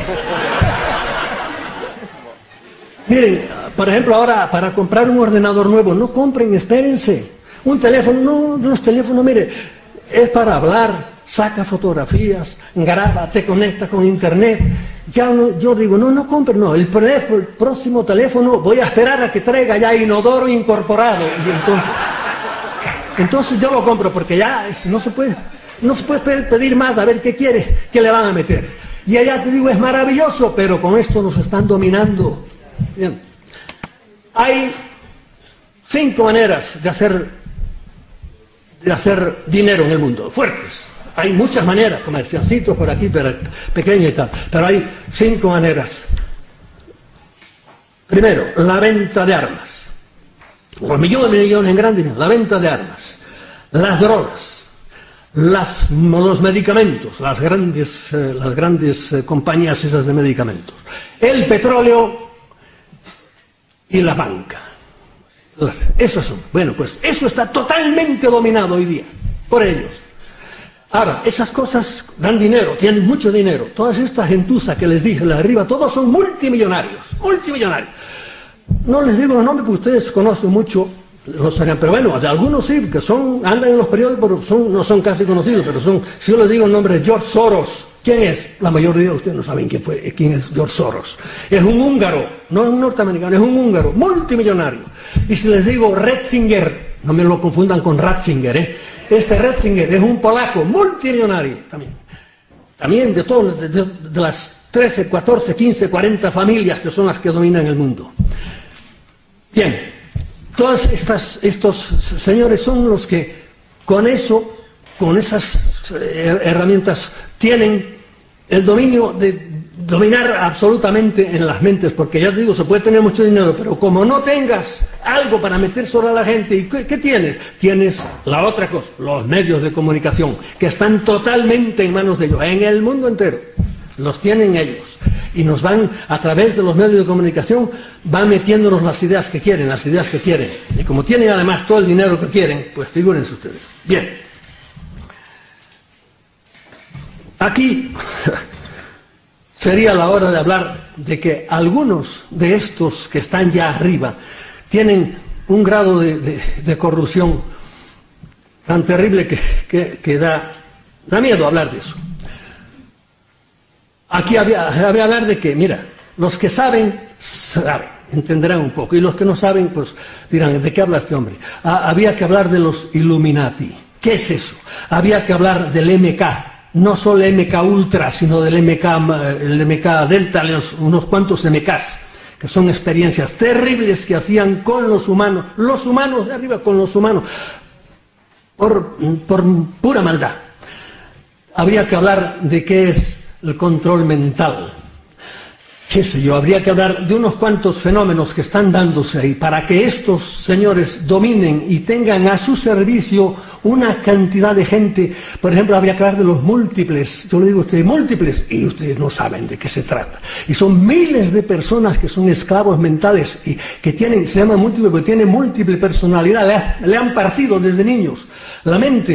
Miren, por ejemplo, ahora para comprar un ordenador nuevo, no compren, espérense. Un teléfono, no, los teléfonos, mire, es para hablar, saca fotografías, graba, te conecta con internet. Ya no, yo digo, no, no compre, no, el, el próximo teléfono voy a esperar a que traiga ya inodoro incorporado. Y entonces, entonces yo lo compro porque ya es, no se puede, no se puede pedir más a ver qué quiere, qué le van a meter. Y allá te digo, es maravilloso, pero con esto nos están dominando. Bien. Hay cinco maneras de hacer de hacer dinero en el mundo, fuertes. Hay muchas maneras, comerciancitos por aquí, pero pequeños y tal, pero hay cinco maneras. Primero, la venta de armas. Los millones de millones en grandes, la venta de armas. Las drogas. Las, los medicamentos, las grandes, eh, las grandes eh, compañías esas de medicamentos. El petróleo y la banca. Esos son. Bueno, pues eso está totalmente dominado hoy día por ellos. Ahora, esas cosas dan dinero, tienen mucho dinero. Todas estas gentuza que les dije de arriba, todos son multimillonarios, multimillonarios. No les digo los nombres porque ustedes conocen mucho, los sabrían, pero bueno, de algunos sí, que son, andan en los periódicos, pero son, no son casi conocidos, pero son, si yo les digo el nombre de George Soros, ¿quién es? La mayoría de ustedes no saben quién fue, quién es George Soros. Es un húngaro, no es un norteamericano, es un húngaro, multimillonario. Y si les digo Ratzinger, no me lo confundan con Ratzinger, ¿eh? Este Ratzinger es un polaco, multimillonario también. También de todas, de, de, de las trece, catorce, quince, cuarenta familias que son las que dominan el mundo. Bien. Todos estas, estos señores son los que con eso, con esas herramientas, tienen el dominio de dominar absolutamente en las mentes, porque ya te digo, se puede tener mucho dinero, pero como no tengas algo para meter sobre a la gente, ¿y qué, qué tienes? Tienes la otra cosa, los medios de comunicación, que están totalmente en manos de ellos, en el mundo entero, los tienen ellos. Y nos van, a través de los medios de comunicación, van metiéndonos las ideas que quieren, las ideas que quieren. Y como tienen además todo el dinero que quieren, pues figúrense ustedes. Bien. Aquí sería la hora de hablar de que algunos de estos que están ya arriba tienen un grado de, de, de corrupción tan terrible que, que, que da, da miedo hablar de eso. Aquí había, había hablar de que, mira, los que saben, saben, entenderán un poco, y los que no saben, pues dirán, ¿de qué habla este hombre? Ah, había que hablar de los Illuminati. ¿Qué es eso? Había que hablar del M K, no solo M K Ultra, sino del M K, el M K Delta, los, unos cuantos M Ks, que son experiencias terribles que hacían con los humanos, los humanos de arriba con los humanos, por, por pura maldad. Habría que hablar de qué es el control mental. Qué sé yo, habría que hablar de unos cuantos fenómenos que están dándose ahí para que estos señores dominen y tengan a su servicio una cantidad de gente. Por ejemplo, habría que hablar de los múltiples. Yo le digo a ustedes múltiples y ustedes no saben de qué se trata. Y son miles de personas que son esclavos mentales y que tienen, se llaman múltiples porque tienen múltiple personalidad, le, le han partido desde niños la mente.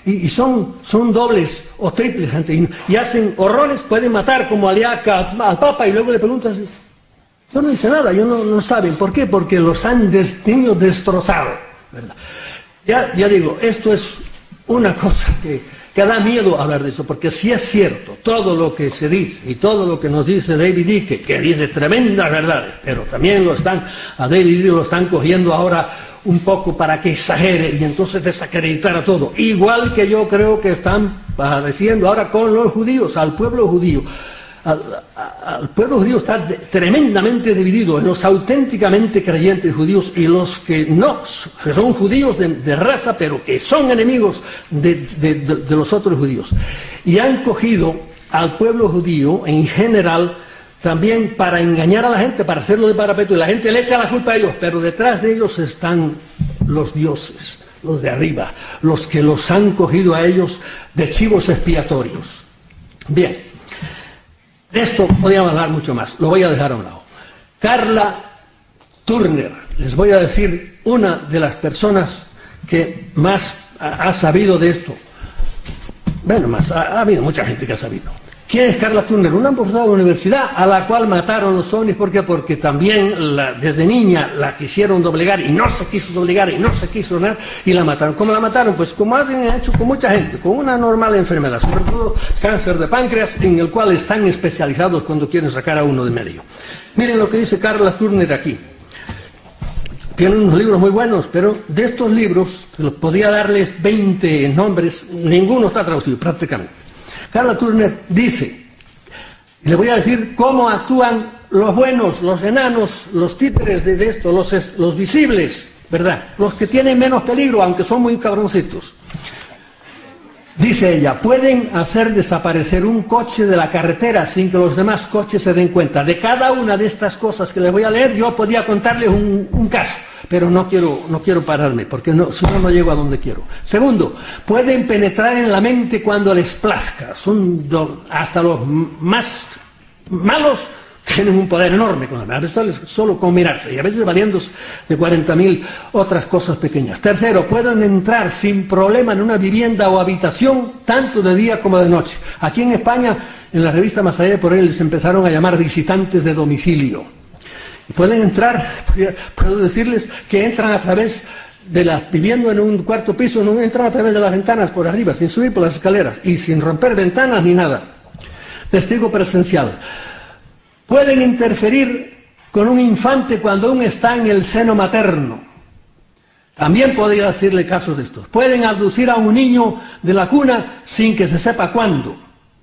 y, y son, son dobles o triples ante y, y hacen horrores, pueden matar como Aliaca al Papa y luego le preguntas, yo no hice nada, ellos no, no saben. ¿Por qué? Porque los han des, tenido destrozado, ¿verdad? Ya, ya digo, esto es una cosa que, que da miedo hablar de eso, porque si es cierto todo lo que se dice y todo lo que nos dice David Icke, que dice tremendas verdades, pero también lo están, a David Icke lo están cogiendo ahora un poco para que exagere y entonces desacreditar a todo. Igual que yo creo que están padeciendo ahora con los judíos, al pueblo judío. Al, al pueblo judío está de, tremendamente dividido en los auténticamente creyentes judíos y los que no, que son judíos de, de raza, pero que son enemigos de, de, de, de los otros judíos. Y han cogido al pueblo judío en general también para engañar a la gente, para hacerlo de parapeto, y la gente le echa la culpa a ellos, pero detrás de ellos están los dioses, los de arriba, los que los han cogido a ellos de chivos expiatorios. Bien. De esto podríamos hablar mucho más, lo voy a dejar a un lado. Carla Turner, les voy a decir una de las personas que más ha, ha sabido de esto. Bueno, más, ha, ha habido mucha gente que ha sabido. ¿Quién es Carla Turner? Una profesora de la universidad a la cual mataron los ovnis. ¿Por qué? Porque también la, desde niña la quisieron doblegar y no se quiso doblegar y no se quiso donar y la mataron. ¿Cómo la mataron? Pues como han hecho con mucha gente, con una normal enfermedad, sobre todo cáncer de páncreas, en el cual están especializados cuando quieren sacar a uno de medio. Miren lo que dice Carla Turner aquí. Tienen unos libros muy buenos, pero de estos libros, podría darles veinte nombres, ninguno está traducido prácticamente. Carla Turner dice, y le voy a decir cómo actúan los buenos, los enanos, los títeres de, de esto, los, los visibles, ¿verdad? Los que tienen menos peligro, aunque son muy cabroncitos. Dice ella, pueden hacer desaparecer un coche de la carretera sin que los demás coches se den cuenta. De cada una de estas cosas que les voy a leer, yo podría contarles un, un caso, pero no quiero, no quiero pararme, porque no, si no, no llego a donde quiero. Segundo, pueden penetrar en la mente cuando les plazca. Son do, hasta los más malos tienen un poder enorme con la solo con mirarse, y a veces valiendo de cuarenta mil otras cosas pequeñas. Tercero, pueden entrar sin problema en una vivienda o habitación, tanto de día como de noche. Aquí en España, en la revista Más allá de por él, les empezaron a llamar visitantes de domicilio. Pueden entrar, puedo decirles que entran a través de las, viviendo en un cuarto piso, no entran a través de las ventanas por arriba, sin subir por las escaleras, y sin romper ventanas ni nada. Testigo presencial. Pueden interferir con un infante cuando aún está en el seno materno. También podría decirle casos de estos. Pueden abducir a un niño de la cuna sin que se sepa cuándo.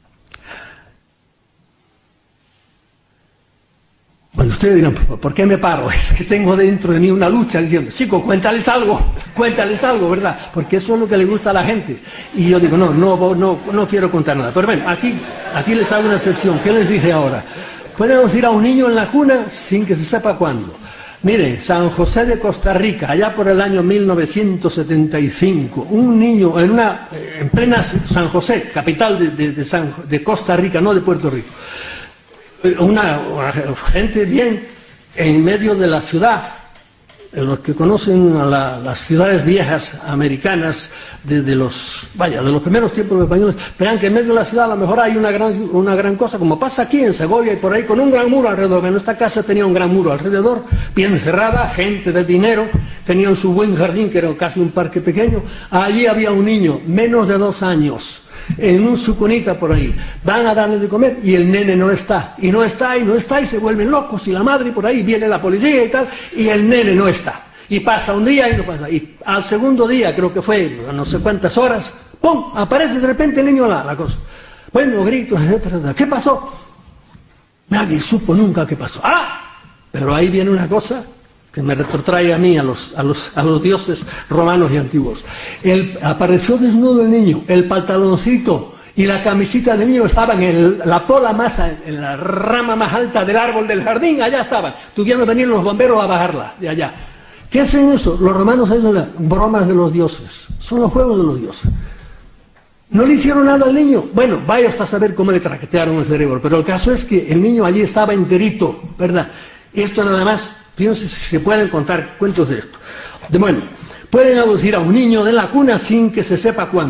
Bueno, ustedes dirán, ¿por qué me paro? Es que tengo dentro de mí una lucha diciendo, chicos, cuéntales algo, cuéntales algo, ¿verdad? Porque eso es lo que le gusta a la gente. Y yo digo, no, no, no, no quiero contar nada. Pero bueno, aquí, aquí les hago una excepción. ¿Qué les dije ahora? Pueden ir a un niño en la cuna sin que se sepa cuándo. Mire, San José de Costa Rica, allá por el año mil novecientos setenta y cinco, un niño en una, en plena San José, capital de, de, de, San, de Costa Rica, no de Puerto Rico, una, una gente bien en medio de la ciudad. Los que conocen a la, las ciudades viejas americanas de, de los, vaya, de los primeros tiempos de los españoles, verán que en medio de la ciudad a lo mejor hay una gran, una gran cosa, como pasa aquí en Segovia y por ahí, con un gran muro alrededor. En esta casa tenía un gran muro alrededor, bien cerrada, gente de dinero, tenían su buen jardín, que era casi un parque pequeño. Allí había un niño, menos de dos años, en un su cunita por ahí, van a darle de comer y el nene no está, y no está, y no está, y se vuelven locos, y la madre por ahí, viene la policía y tal, y el nene no está, y pasa un día y no pasa, y al segundo día, creo que fue no sé cuántas horas, ¡pum!, aparece de repente el niño la, la cosa, bueno, gritos, etcétera, ¿qué pasó? Nadie supo nunca qué pasó. ¡Ah! Pero ahí viene una cosa que me retrotrae a mí, a los, a los, a los dioses romanos y antiguos. El, apareció desnudo el niño, el pantaloncito y la camisita del niño estaban en el, la pola más, en la rama más alta del árbol del jardín, allá estaban. Tuvieron que venir los bomberos a bajarla de allá. ¿Qué hacen eso? Los romanos hacen las bromas de los dioses, son los juegos de los dioses. ¿No le hicieron nada al niño? Bueno, vaya hasta saber cómo le traquetearon el cerebro, pero el caso es que el niño allí estaba enterito, ¿verdad? Esto nada más, fíjense si se pueden contar cuentos de esto. De bueno, pueden abducir a un niño de la cuna sin que se sepa cuándo.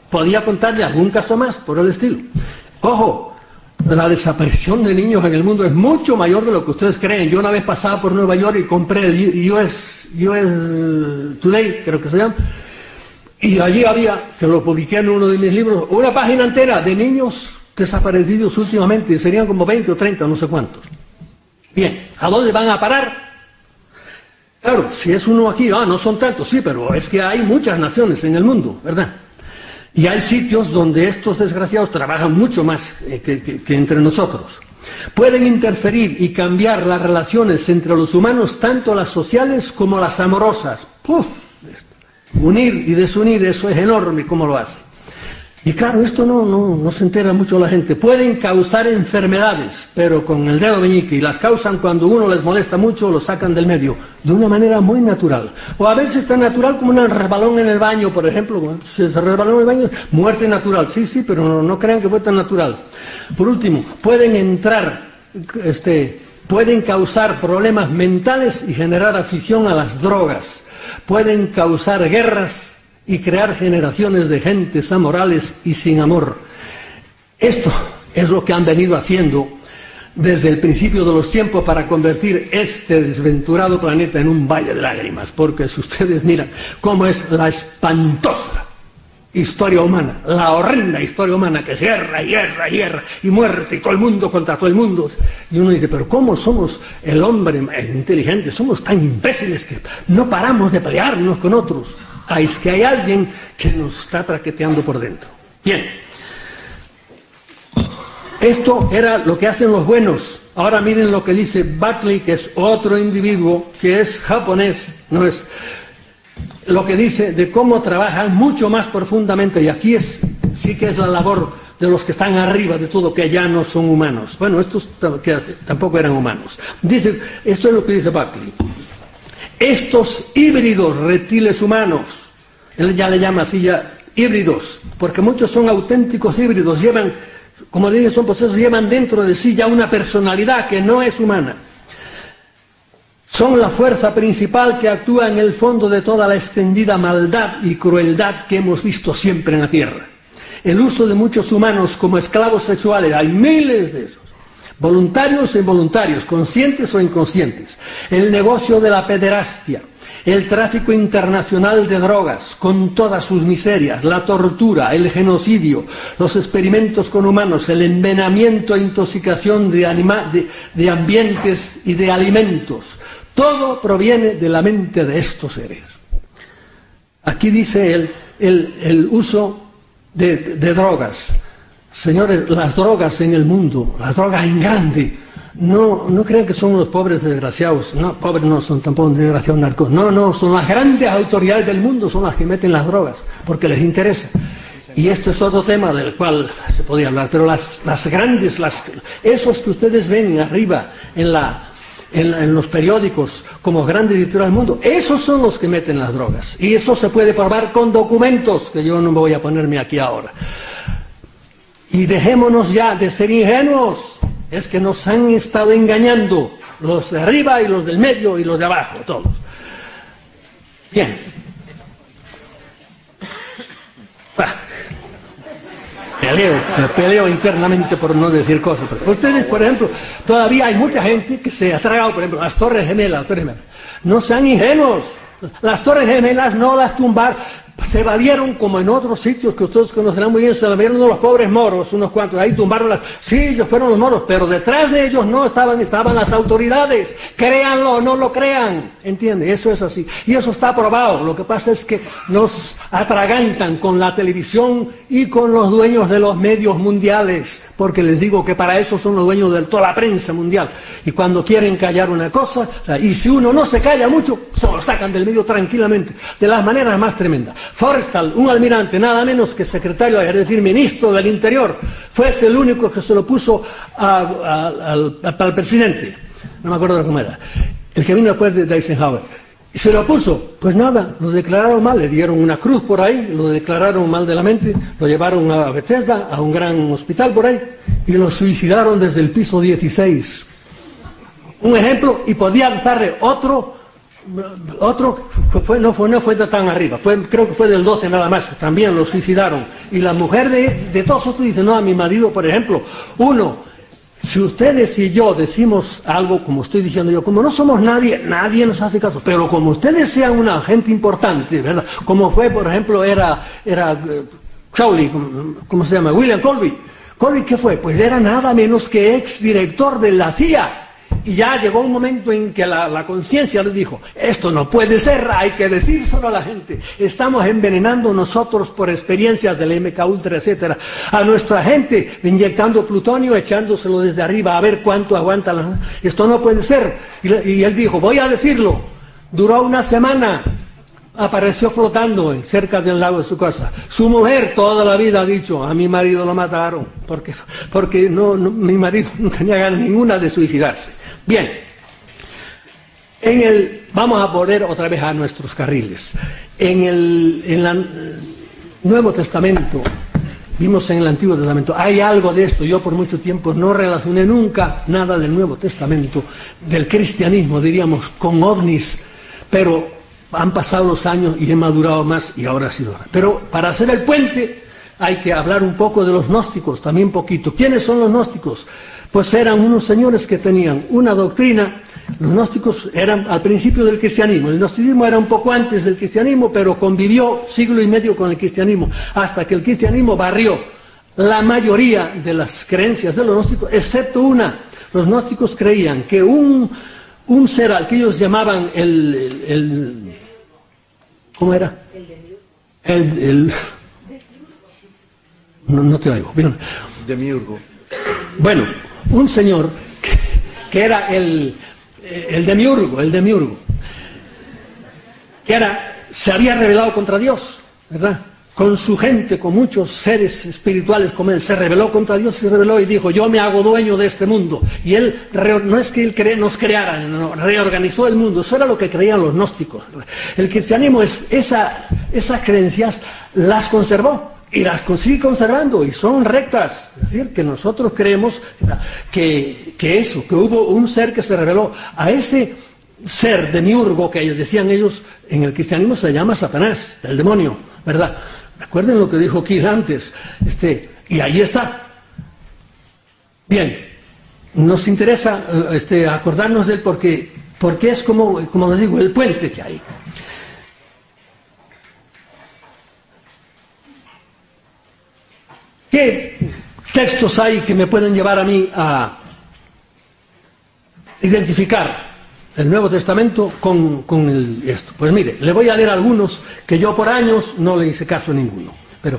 Podía contarle algún caso más por el estilo. Ojo, la desaparición de niños en el mundo es mucho mayor de lo que ustedes creen. Yo una vez pasaba por Nueva York y compré el U S, U S Today, creo que se llama, y allí había, que lo publiqué en uno de mis libros, una página entera de niños desaparecidos últimamente, serían como veinte o treinta, no sé cuántos. Bien, ¿a dónde van a parar? Claro, si es uno aquí, ah, no son tantos, sí, pero es que hay muchas naciones en el mundo, ¿verdad? Y hay sitios donde estos desgraciados trabajan mucho más eh, que, que, que entre nosotros. Pueden interferir y cambiar las relaciones entre los humanos, tanto las sociales como las amorosas. ¡Puf! Unir y desunir, eso es enorme, ¿cómo lo hace? Y claro, esto no, no, no se entera mucho la gente. Pueden causar enfermedades, pero con el dedo meñique, y las causan cuando uno les molesta mucho, lo sacan del medio, de una manera muy natural. O a veces tan natural como un resbalón en el baño, por ejemplo. Si se resbaló en el baño, muerte natural. Sí, sí, pero no, no crean que fue tan natural. Por último, pueden entrar, este, pueden causar problemas mentales y generar afición a las drogas. Pueden causar guerras y crear generaciones de gentes amorales y sin amor. Esto es lo que han venido haciendo desde el principio de los tiempos para convertir este desventurado planeta en un valle de lágrimas, porque si ustedes miran cómo es la espantosa historia humana, la horrenda historia humana, que es guerra, guerra, guerra, y muerte, y todo el mundo contra todo el mundo, y uno dice, pero ¿cómo somos el hombre inteligente? Somos tan imbéciles que no paramos de pelearnos con otros. Ah, es que hay alguien que nos está traqueteando por dentro. Bien, esto era lo que hacen los buenos. Ahora miren lo que dice Buckley, que es otro individuo que es japonés, no es lo que dice de cómo trabajan mucho más profundamente, y aquí es sí que es la labor de los que están arriba de todo, que ya no son humanos. Bueno, estos que tampoco eran humanos. Dice, esto es lo que dice Buckley. Estos híbridos reptiles humanos, él ya le llama así ya híbridos, porque muchos son auténticos híbridos, llevan, como le dije, son procesos, llevan dentro de sí ya una personalidad que no es humana. Son la fuerza principal que actúa en el fondo de toda la extendida maldad y crueldad que hemos visto siempre en la Tierra. El uso de muchos humanos como esclavos sexuales, hay miles de esos. Voluntarios e involuntarios, conscientes o inconscientes, el negocio de la pederastia, el tráfico internacional de drogas, con todas sus miserias, la tortura, el genocidio, los experimentos con humanos, el envenenamiento e intoxicación de, anima de, de ambientes y de alimentos, todo proviene de la mente de estos seres. Aquí dice él, el, el uso de, de drogas. Señores, las drogas en el mundo, las drogas en grande, no, no crean que son los pobres desgraciados, no, pobres no son tampoco desgraciados narcos, no, no, son las grandes autoridades del mundo, son las que meten las drogas, porque les interesa. Y esto es otro tema del cual se podía hablar, pero las, las grandes, las, esos que ustedes ven arriba en, la, en, en los periódicos como grandes editoriales del mundo, esos son los que meten las drogas. Y eso se puede probar con documentos, que yo no me voy a ponerme aquí ahora. Y dejémonos ya de ser ingenuos, es que nos han estado engañando, los de arriba y los del medio y los de abajo, todos. Bien. Ah. Peleo, me peleo internamente por no decir cosas. Pero ustedes, por ejemplo, todavía hay mucha gente que se ha tragado, por ejemplo, las Torres Gemelas, las Torres Gemelas. No sean ingenuos, las Torres Gemelas no las tumbaron. Se valieron, como en otros sitios que ustedes conocerán muy bien, se valieron de los pobres moros, unos cuantos, ahí tumbaron las... Sí, ellos fueron los moros, pero detrás de ellos no estaban, estaban las autoridades, créanlo o no lo crean, ¿entiende? Eso es así, y eso está probado. Lo que pasa es que nos atragantan con la televisión y con los dueños de los medios mundiales, porque les digo que para eso son los dueños de toda la prensa mundial, y cuando quieren callar una cosa, y si uno no se calla mucho, se lo sacan del medio tranquilamente, de las maneras más tremendas. Forrestal, un almirante, nada menos que secretario, es decir, ministro del Interior, fue el único que se lo puso a, a, al, al presidente, no me acuerdo cómo era, el que vino después de Eisenhower, y se lo puso, pues nada, lo declararon mal, le dieron una cruz por ahí, lo declararon mal de la mente, lo llevaron a Bethesda, a un gran hospital por ahí, y lo suicidaron desde el piso dieciséis. Un ejemplo, y podía darle otro otro fue, no, fue, no fue de tan arriba, fue, creo que fue del doce nada más, también lo suicidaron. Y la mujer de, de todos otros dice, no, a mi marido, por ejemplo, uno, si ustedes y yo decimos algo como estoy diciendo yo, como no somos nadie, nadie nos hace caso, pero como ustedes sean una gente importante, ¿verdad? Como fue, por ejemplo, era, era uh, Crowley, ¿cómo se llama? William Colby. Colby, ¿qué fue? Pues era nada menos que ex director de la C I A. Y ya llegó un momento en que la, la conciencia le dijo, esto no puede ser, hay que decírselo a la gente. Estamos envenenando nosotros por experiencias del M K Ultra, etcétera, a nuestra gente, inyectando plutonio, echándoselo desde arriba a ver cuánto aguanta. La... Esto no puede ser. Y, y él dijo, voy a decirlo. Duró una semana. Apareció flotando cerca del lago de su casa. Su mujer toda la vida ha dicho, a mi marido lo mataron, porque, porque no, no, mi marido no tenía ganas ninguna de suicidarse. Bien, en el, vamos a volver otra vez a nuestros carriles. En el en la, Nuevo Testamento, vimos en el Antiguo Testamento, hay algo de esto. Yo por mucho tiempo no relacioné nunca nada del Nuevo Testamento, del cristianismo, diríamos, con ovnis, pero han pasado los años y he madurado más y ahora ha sido hora. Pero para hacer el puente hay que hablar un poco de los gnósticos, también poquito. ¿Quiénes son los gnósticos? Pues eran unos señores que tenían una doctrina. Los gnósticos eran al principio del cristianismo. El gnosticismo era un poco antes del cristianismo, pero convivió siglo y medio con el cristianismo, hasta que el cristianismo barrió la mayoría de las creencias de los gnósticos, excepto una. Los gnósticos creían que un, un ser al que ellos llamaban el... el, el ¿cómo era? El... el no, no te oigo. Bien.
Demiurgo.
Bueno, un señor que, que era el, el demiurgo, el demiurgo, que era, se había rebelado contra Dios, ¿verdad? Con su gente, con muchos seres espirituales como él, se rebeló contra Dios, se rebeló y dijo, yo me hago dueño de este mundo. Y él, no es que él cre, nos creara, no, reorganizó el mundo. Eso era lo que creían los gnósticos. El cristianismo, es esa, esas creencias las conservó. Y las sigue conservando, y son rectas. Es decir, que nosotros creemos que, que eso, que hubo un ser que se reveló. A ese ser demiurgo que decían ellos, en el cristianismo se le llama Satanás, el demonio, ¿verdad? Recuerden lo que dijo Keith antes, este, y ahí está. Bien, nos interesa este, acordarnos de él porque, porque es como, como les digo, el puente que hay. ¿Qué textos hay que me pueden llevar a mí a identificar el Nuevo Testamento con, con el, esto? Pues mire, le voy a leer algunos que yo por años no le hice caso a ninguno. Pero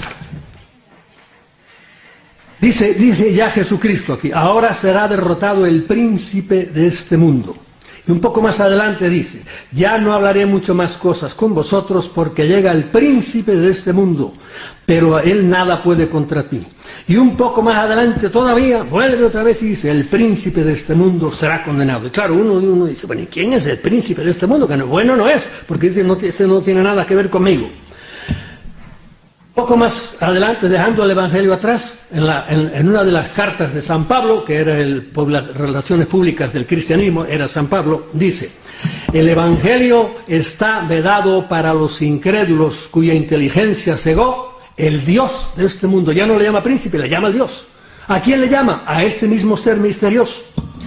dice, dice ya Jesucristo aquí, ahora será derrotado el príncipe de este mundo. Y un poco más adelante dice, ya no hablaré mucho más cosas con vosotros porque llega el príncipe de este mundo, pero él nada puede contra ti. Y un poco más adelante todavía, vuelve otra vez y dice, el príncipe de este mundo será condenado. Y claro, uno, uno dice, bueno, ¿y quién es el príncipe de este mundo? Que no, bueno no es, porque dice, no, ese no tiene nada que ver conmigo. Poco más adelante, dejando el Evangelio atrás, en, la, en, en una de las cartas de San Pablo, que era el, las relaciones públicas del cristianismo, era San Pablo, dice, el Evangelio está vedado para los incrédulos cuya inteligencia cegó el Dios de este mundo. Ya no le llama príncipe, le llama Dios. ¿A quién le llama? A este mismo ser misterioso.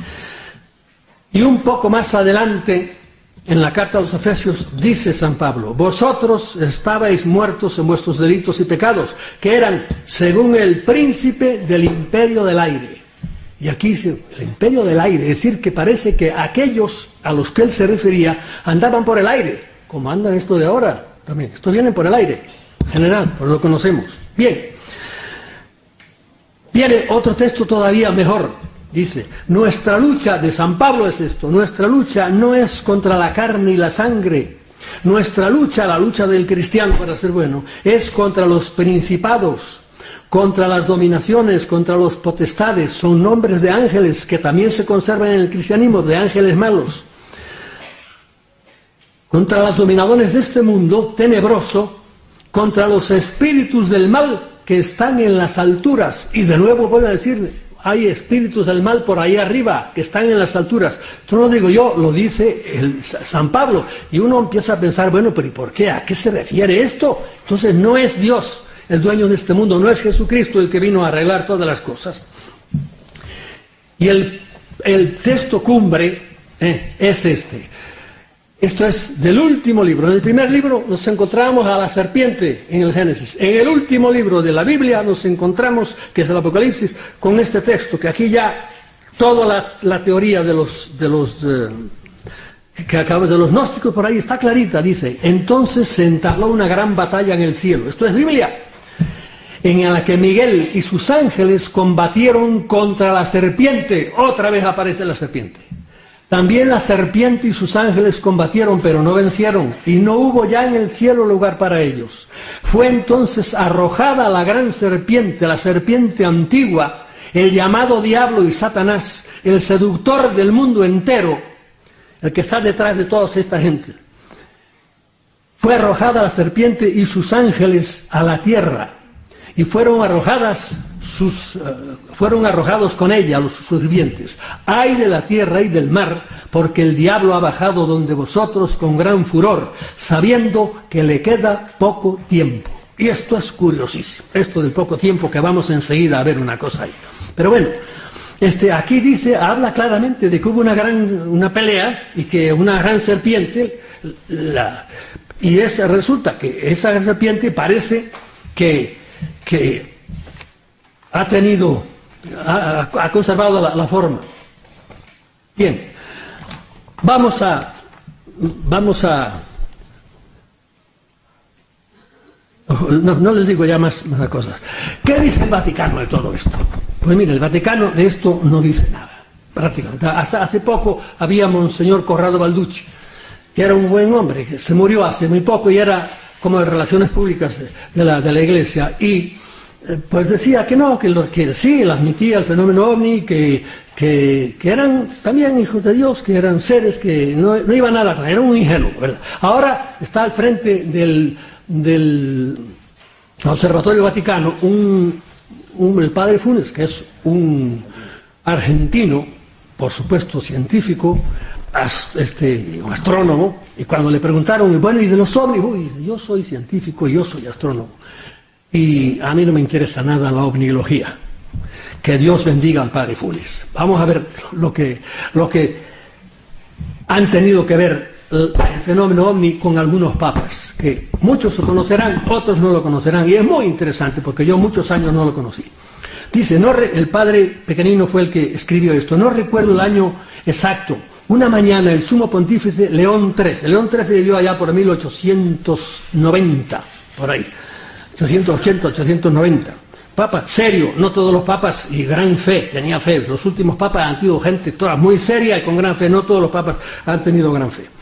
Y un poco más adelante, en la carta a los Efesios, dice San Pablo, vosotros estabais muertos en vuestros delitos y pecados, que eran según el príncipe del imperio del aire. Y aquí dice, el imperio del aire, es decir, que parece que aquellos a los que él se refería andaban por el aire, como andan esto de ahora también. Esto viene por el aire, en general, por lo que conocemos. Bien, viene otro texto todavía mejor. Dice, nuestra lucha, de San Pablo es esto, nuestra lucha no es contra la carne y la sangre. Nuestra lucha, la lucha del cristiano para ser bueno, es contra los principados, contra las dominaciones, contra los potestades. Son nombres de ángeles que también se conservan en el cristianismo, de ángeles malos. Contra los dominadores de este mundo tenebroso, contra los espíritus del mal que están en las alturas. Y de nuevo voy a decirle, hay espíritus del mal por ahí arriba, que están en las alturas. Esto no lo digo yo, lo dice el San Pablo. Y uno empieza a pensar, bueno, pero ¿y por qué? ¿A qué se refiere esto? Entonces no es Dios el dueño de este mundo, no es Jesucristo el que vino a arreglar todas las cosas. Y el, el texto cumbre eh, es este. Esto es del último libro. En el primer libro nos encontramos a la serpiente en el Génesis. En el último libro de la Biblia nos encontramos, que es el Apocalipsis, con este texto, que aquí ya toda la, la teoría de los, de los eh, que acaba de los gnósticos por ahí está clarita. Dice, entonces se entabló una gran batalla en el cielo. Esto es Biblia. En la que Miguel y sus ángeles combatieron contra la serpiente. Otra vez aparece la serpiente. También la serpiente y sus ángeles combatieron, pero no vencieron, y no hubo ya en el cielo lugar para ellos. Fue entonces arrojada la gran serpiente, la serpiente antigua, el llamado diablo y Satanás, el seductor del mundo entero, el que está detrás de toda esta gente. Fue arrojada la serpiente y sus ángeles a la tierra, y fueron arrojadas sus, uh, fueron arrojados con ella los sirvientes. Ay de la tierra y del mar, porque el diablo ha bajado donde vosotros con gran furor, sabiendo que le queda poco tiempo. Y esto es curiosísimo, esto del poco tiempo, que vamos enseguida a ver una cosa ahí. Pero bueno, este, aquí dice, habla claramente de que hubo una gran una pelea y que una gran serpiente, la, y es, resulta que esa serpiente parece que que ha tenido, ha, ha conservado la, la forma. Bien, vamos a, vamos a, no, no les digo ya más, más cosas. ¿Qué dice el Vaticano de todo esto? Pues mire, el Vaticano de esto no dice nada, prácticamente. Hasta hace poco había Monseñor Corrado Balducci, que era un buen hombre, que se murió hace muy poco y era como de relaciones públicas de la, de la Iglesia, y eh, pues decía que no, que, lo, que sí, él admitía el fenómeno ovni, que, que, que eran también hijos de Dios, que eran seres que no, no iban nada con, era un ingenuo, ¿verdad? Ahora está al frente del, del Observatorio Vaticano un, un, el padre Funes, que es un argentino, por supuesto científico, Este, un astrónomo, y cuando le preguntaron, bueno, ¿y de los ovnis? Uy, dice, yo soy científico y yo soy astrónomo, y a mí no me interesa nada la ovnilogía. Que Dios bendiga al padre Funes. Vamos a ver lo que, lo que han tenido que ver el, el fenómeno ovni con algunos papas, que muchos lo conocerán, otros no lo conocerán, y es muy interesante porque yo muchos años no lo conocí. Dice, no re, el padre pequeñino fue el que escribió esto, no recuerdo el año exacto. Una mañana el sumo pontífice León trece, León trece vivió allá por mil ochocientos noventa, por ahí, ochocientos ochenta, ochocientos noventa. Papa serio, no todos los papas, y gran fe, tenía fe. Los últimos papas han tenido gente toda muy seria y con gran fe, no todos los papas han tenido gran fe.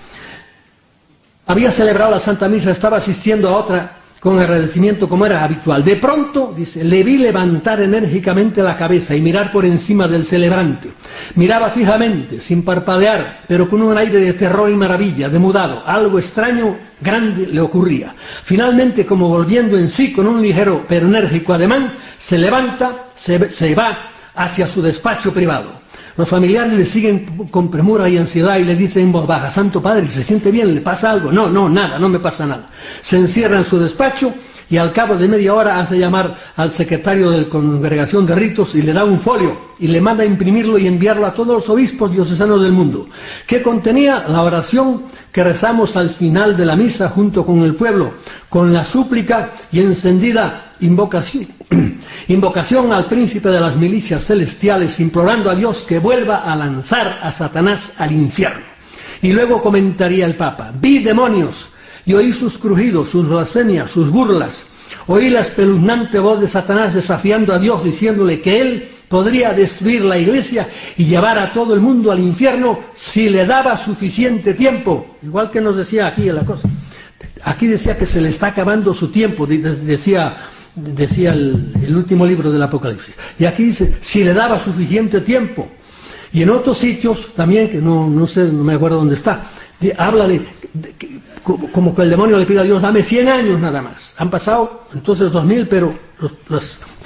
Había celebrado la Santa Misa, estaba asistiendo a otra con agradecimiento como era habitual. De pronto, dice, le vi levantar enérgicamente la cabeza y mirar por encima del celebrante. Miraba fijamente, sin parpadear, pero con un aire de terror y maravilla, demudado. Algo extraño, grande, le ocurría. Finalmente, como volviendo en sí con un ligero pero enérgico ademán, se levanta, se, se va hacia su despacho privado. Los familiares le siguen con premura y ansiedad y le dicen en voz baja, Santo Padre, ¿se siente bien? ¿Le pasa algo? No, no, nada, no me pasa nada. Se encierra en su despacho y al cabo de media hora hace llamar al secretario de la Congregación de Ritos y le da un folio y le manda a imprimirlo y enviarlo a todos los obispos diocesanos del mundo. ¿Qué contenía? La oración que rezamos al final de la misa junto con el pueblo, con la súplica y encendida invocación, invocación al príncipe de las milicias celestiales, implorando a Dios que vuelva a lanzar a Satanás al infierno. Y luego comentaría el Papa, vi demonios y oí sus crujidos, sus blasfemias, sus burlas, oí la espeluznante voz de Satanás desafiando a Dios, diciéndole que él podría destruir la iglesia y llevar a todo el mundo al infierno si le daba suficiente tiempo, igual que nos decía aquí en la cosa. Aquí decía que se le está acabando su tiempo, decía, decía el, el último libro del Apocalipsis. Y aquí dice, si le daba suficiente tiempo. Y en otros sitios también, que no, no sé, no me acuerdo dónde está, de, habla de, de, de, como que el demonio le pide a Dios, dame cien años nada más. Han pasado entonces dos mil, pero los, las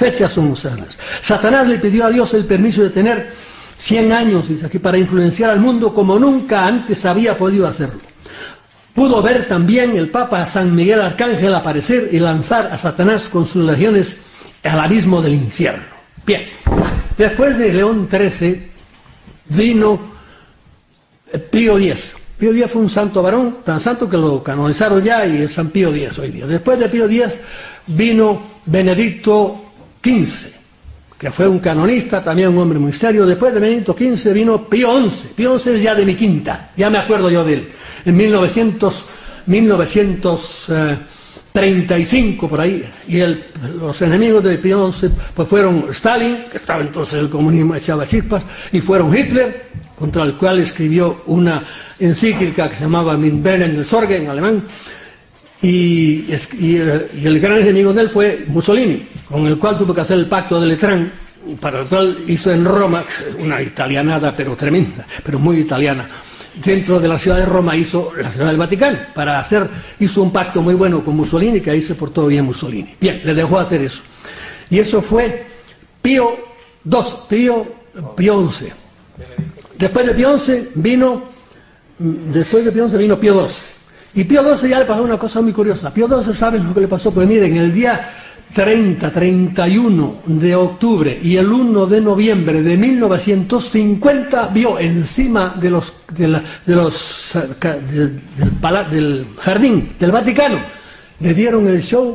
fechas son usadas. Satanás le pidió a Dios el permiso de tener cien años, dice aquí, para influenciar al mundo como nunca antes había podido hacerlo. Pudo ver también el Papa a San Miguel Arcángel aparecer y lanzar a Satanás con sus legiones al abismo del infierno. Bien, después de León trece vino Pío X. Pío X fue un santo varón, tan santo que lo canonizaron ya y es San Pío X hoy día. Después de Pío X vino Benedicto quince, que fue un canonista, también un hombre muy serio. Después de Benedicto quince vino Pío once. Pío once es ya de mi quinta, ya me acuerdo yo de él. En mil novecientos treinta y cinco por ahí, y el, los enemigos de Pío once pues fueron Stalin, que estaba entonces el comunismo echaba chispas, y fueron Hitler, contra el cual escribió una encíclica que se llamaba Mit Brennen des Sorge en alemán, y, y, y el gran enemigo de él fue Mussolini, con el cual tuvo que hacer el pacto de Letrán, para el cual hizo en Roma una italianada pero tremenda, pero muy italiana. Dentro de la ciudad de Roma hizo la ciudad del Vaticano, para hacer, hizo un pacto muy bueno con Mussolini, que ahí se portó bien Mussolini. Bien, le dejó hacer eso. Y eso fue Pío dos, Pío, Pío once. Después de Pío once vino, después de Pío once vino Pío doce. Y Pío doce ya le pasó una cosa muy curiosa. Pío doce, ¿saben lo que le pasó? Pues miren, el día treinta, treinta y uno de octubre y el uno de noviembre de mil novecientos cincuenta vio encima de los, de la, de los de, del, pala, del jardín del Vaticano, le dieron el show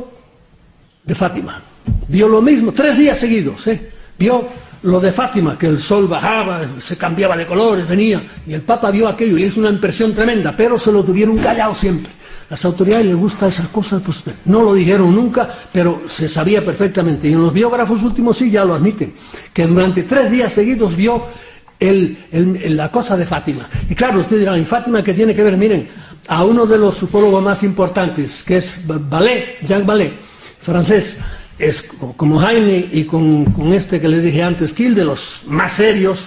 de Fátima. Vio lo mismo, tres días seguidos, ¿eh? Vio lo de Fátima, que el sol bajaba, se cambiaba de colores, venía, y el Papa vio aquello y le hizo una impresión tremenda, pero se lo tuvieron callado siempre. Las autoridades les gustan esas cosas, pues no lo dijeron nunca, pero se sabía perfectamente. Y en los biógrafos últimos sí ya lo admiten, que durante tres días seguidos vio el, el, la cosa de Fátima. Y claro, ustedes dirán, ¿y Fátima qué tiene que ver? Miren, a uno de los ufólogos más importantes, que es Vallée, Jacques Vallée, francés, es como Heine y con, con este que les dije antes, Kiel, de los más serios,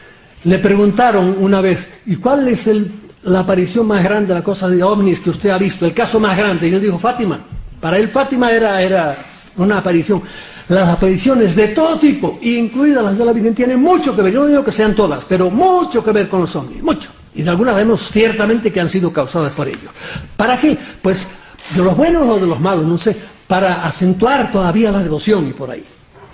le preguntaron una vez, ¿y cuál es el... la aparición más grande, la cosa de ovnis que usted ha visto, el caso más grande? Y él dijo Fátima. Para él Fátima era, era una aparición. Las apariciones de todo tipo, incluidas las de la Virgen, tienen mucho que ver, yo no digo que sean todas, pero mucho que ver con los ovnis, mucho. Y de algunas vemos ciertamente que han sido causadas por ellos. ¿Para qué? Pues de los buenos o de los malos, no sé, para acentuar todavía la devoción y por ahí.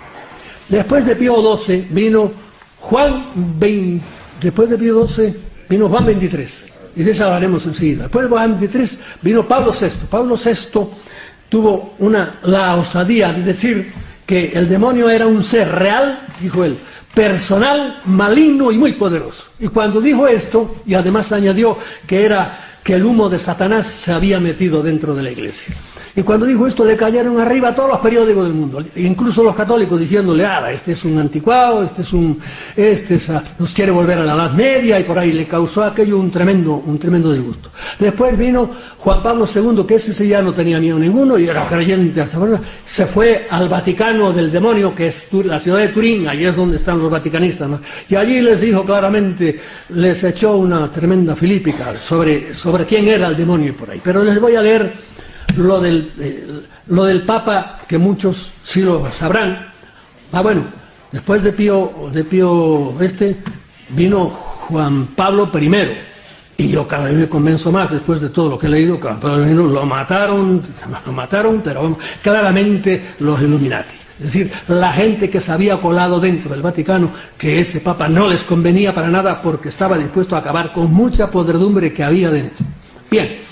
Después de Pío doce vino Juan veinte, después de Pío doce vino Juan veintitrés. Y de eso hablaremos enseguida. Después de Juan veintitrés vino Pablo sexto. Pablo sexto tuvo una, la osadía de decir que el demonio era un ser real, dijo él, personal, maligno y muy poderoso. Y cuando dijo esto, y además añadió que era que el humo de Satanás se había metido dentro de la iglesia. Y cuando dijo esto le cayeron arriba todos los periódicos del mundo, incluso los católicos, diciéndole, ah, este es un anticuado, este es un, este es, uh, nos quiere volver a la Edad Media, y por ahí le causó aquello un tremendo, un tremendo disgusto. Después vino Juan Pablo segundo, que ese sí ya no tenía miedo ninguno, y era creyente hasta ahora, se fue al Vaticano del demonio, que es la ciudad de Turín, allí es donde están los vaticanistas, ¿no? Y allí les dijo claramente, les echó una tremenda filípica sobre, sobre quién era el demonio y por ahí. Pero les voy a leer Lo del, eh, lo del Papa, que muchos sí lo sabrán. Ah, bueno, después de Pío, de Pío este, vino Juan Pablo primero. Y yo cada vez me convenzo más, después de todo lo que he leído, que Juan Pablo primero lo mataron, lo mataron, pero claramente los Illuminati. Es decir, la gente que se había colado dentro del Vaticano, que ese Papa no les convenía para nada porque estaba dispuesto a acabar con mucha podredumbre que había dentro. Bien.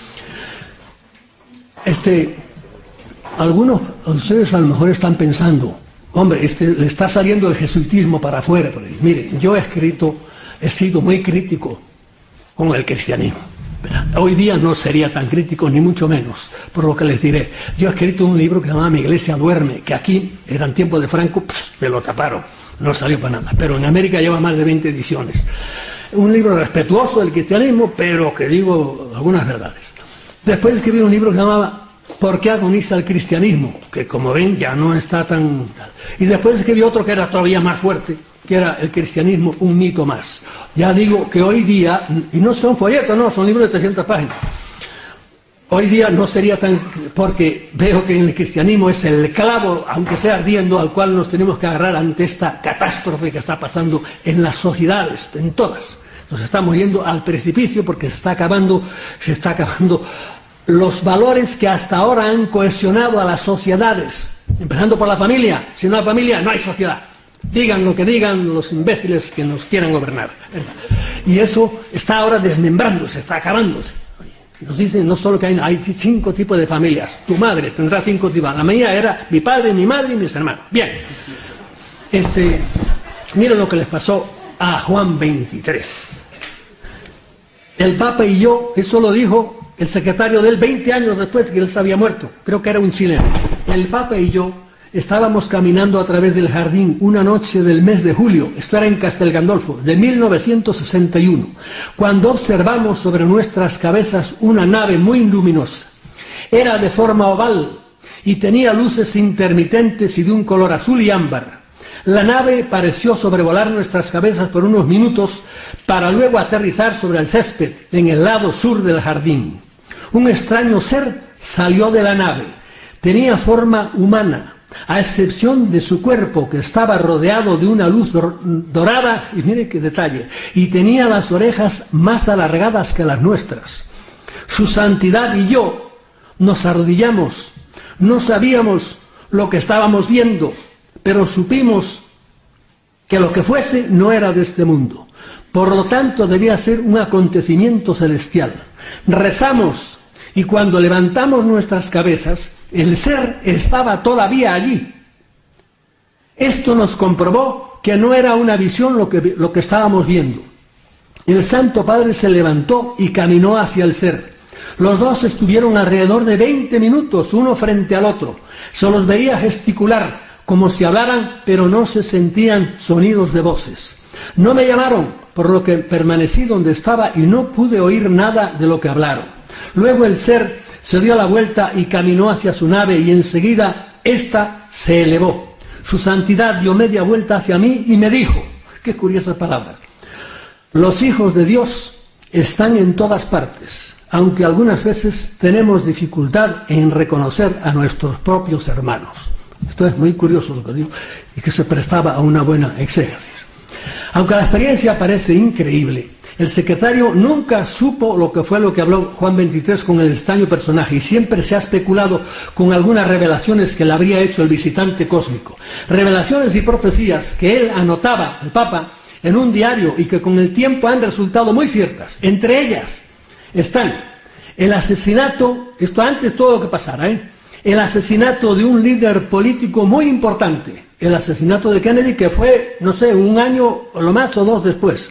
Este, algunos de ustedes a lo mejor están pensando, hombre, este, le está saliendo el jesuitismo para afuera. Por ahí. Mire, yo he escrito, he sido muy crítico con el cristianismo. Hoy día no sería tan crítico, ni mucho menos, por lo que les diré. Yo he escrito un libro que se llama Mi Iglesia Duerme, que aquí, eran tiempos de Franco, pss, me lo taparon, no salió para nada. Pero en América lleva más de veinte ediciones. Un libro respetuoso del cristianismo, pero que digo algunas verdades. Después escribí un libro que se llamaba ¿Por qué agoniza el cristianismo? Que como ven ya no está tan... Y después escribí otro que era todavía más fuerte, que era El cristianismo, un mito más. Ya digo que hoy día, y no son folletos, no, son libros de trescientas páginas. hoy día no sería tan, porque veo que en el cristianismo es el clavo, aunque sea ardiendo, al cual nos tenemos que agarrar ante esta catástrofe que está pasando en las sociedades, en todas. Nos estamos yendo al precipicio porque se está acabando, se está acabando los valores que hasta ahora han cohesionado a las sociedades, empezando por la familia. Si no hay familia, no hay sociedad. Digan lo que digan los imbéciles que nos quieran gobernar, ¿verdad? Y eso está ahora desmembrándose, está acabándose. Nos dicen no solo que hay, hay cinco tipos de familias. Tu madre tendrá cinco tipos. La mía era mi padre, mi madre y mis hermanos. Bien. Este, miren lo que les pasó a Juan veintitrés. El Papa y yo, eso lo dijo el secretario de él veinte años después de que él se había muerto. Creo que era un chileno. El Papa y yo estábamos caminando a través del jardín una noche del mes de julio, esto era en Castel Gandolfo, de mil novecientos sesenta y uno, cuando observamos sobre nuestras cabezas una nave muy luminosa. Era de forma oval y tenía luces intermitentes y de un color azul y ámbar. La nave pareció sobrevolar nuestras cabezas por unos minutos para luego aterrizar sobre el césped en el lado sur del jardín. Un extraño ser salió de la nave. Tenía forma humana, a excepción de su cuerpo, que estaba rodeado de una luz dorada, y mire qué detalle, y tenía las orejas más alargadas que las nuestras. Su santidad y yo nos arrodillamos. No sabíamos lo que estábamos viendo, pero supimos que lo que fuese no era de este mundo. Por lo tanto, debía ser un acontecimiento celestial. Rezamos, y cuando levantamos nuestras cabezas, el ser estaba todavía allí. Esto nos comprobó que no era una visión lo que, lo que estábamos viendo. El Santo Padre se levantó y caminó hacia el ser. Los dos estuvieron alrededor de veinte minutos, uno frente al otro. Se los veía gesticular, como si hablaran, pero no se sentían sonidos de voces. No me llamaron, por lo que permanecí donde estaba y no pude oír nada de lo que hablaron. Luego el ser se dio la vuelta y caminó hacia su nave, y enseguida ésta se elevó. Su santidad dio media vuelta hacia mí y me dijo, qué curiosas palabras: los hijos de Dios están en todas partes, aunque algunas veces tenemos dificultad en reconocer a nuestros propios hermanos. Esto es muy curioso lo que digo, y que se prestaba a una buena exégesis. Aunque la experiencia parece increíble, el secretario nunca supo lo que fue lo que habló Juan veintitrés con el extraño personaje, y siempre se ha especulado con algunas revelaciones que le habría hecho el visitante cósmico. Revelaciones y profecías que él anotaba, el Papa, en un diario, y que con el tiempo han resultado muy ciertas. Entre ellas están el asesinato, esto antes todo lo que pasara, ¿eh? el asesinato de un líder político muy importante, el asesinato de Kennedy, que fue, no sé, un año o lo más o dos después.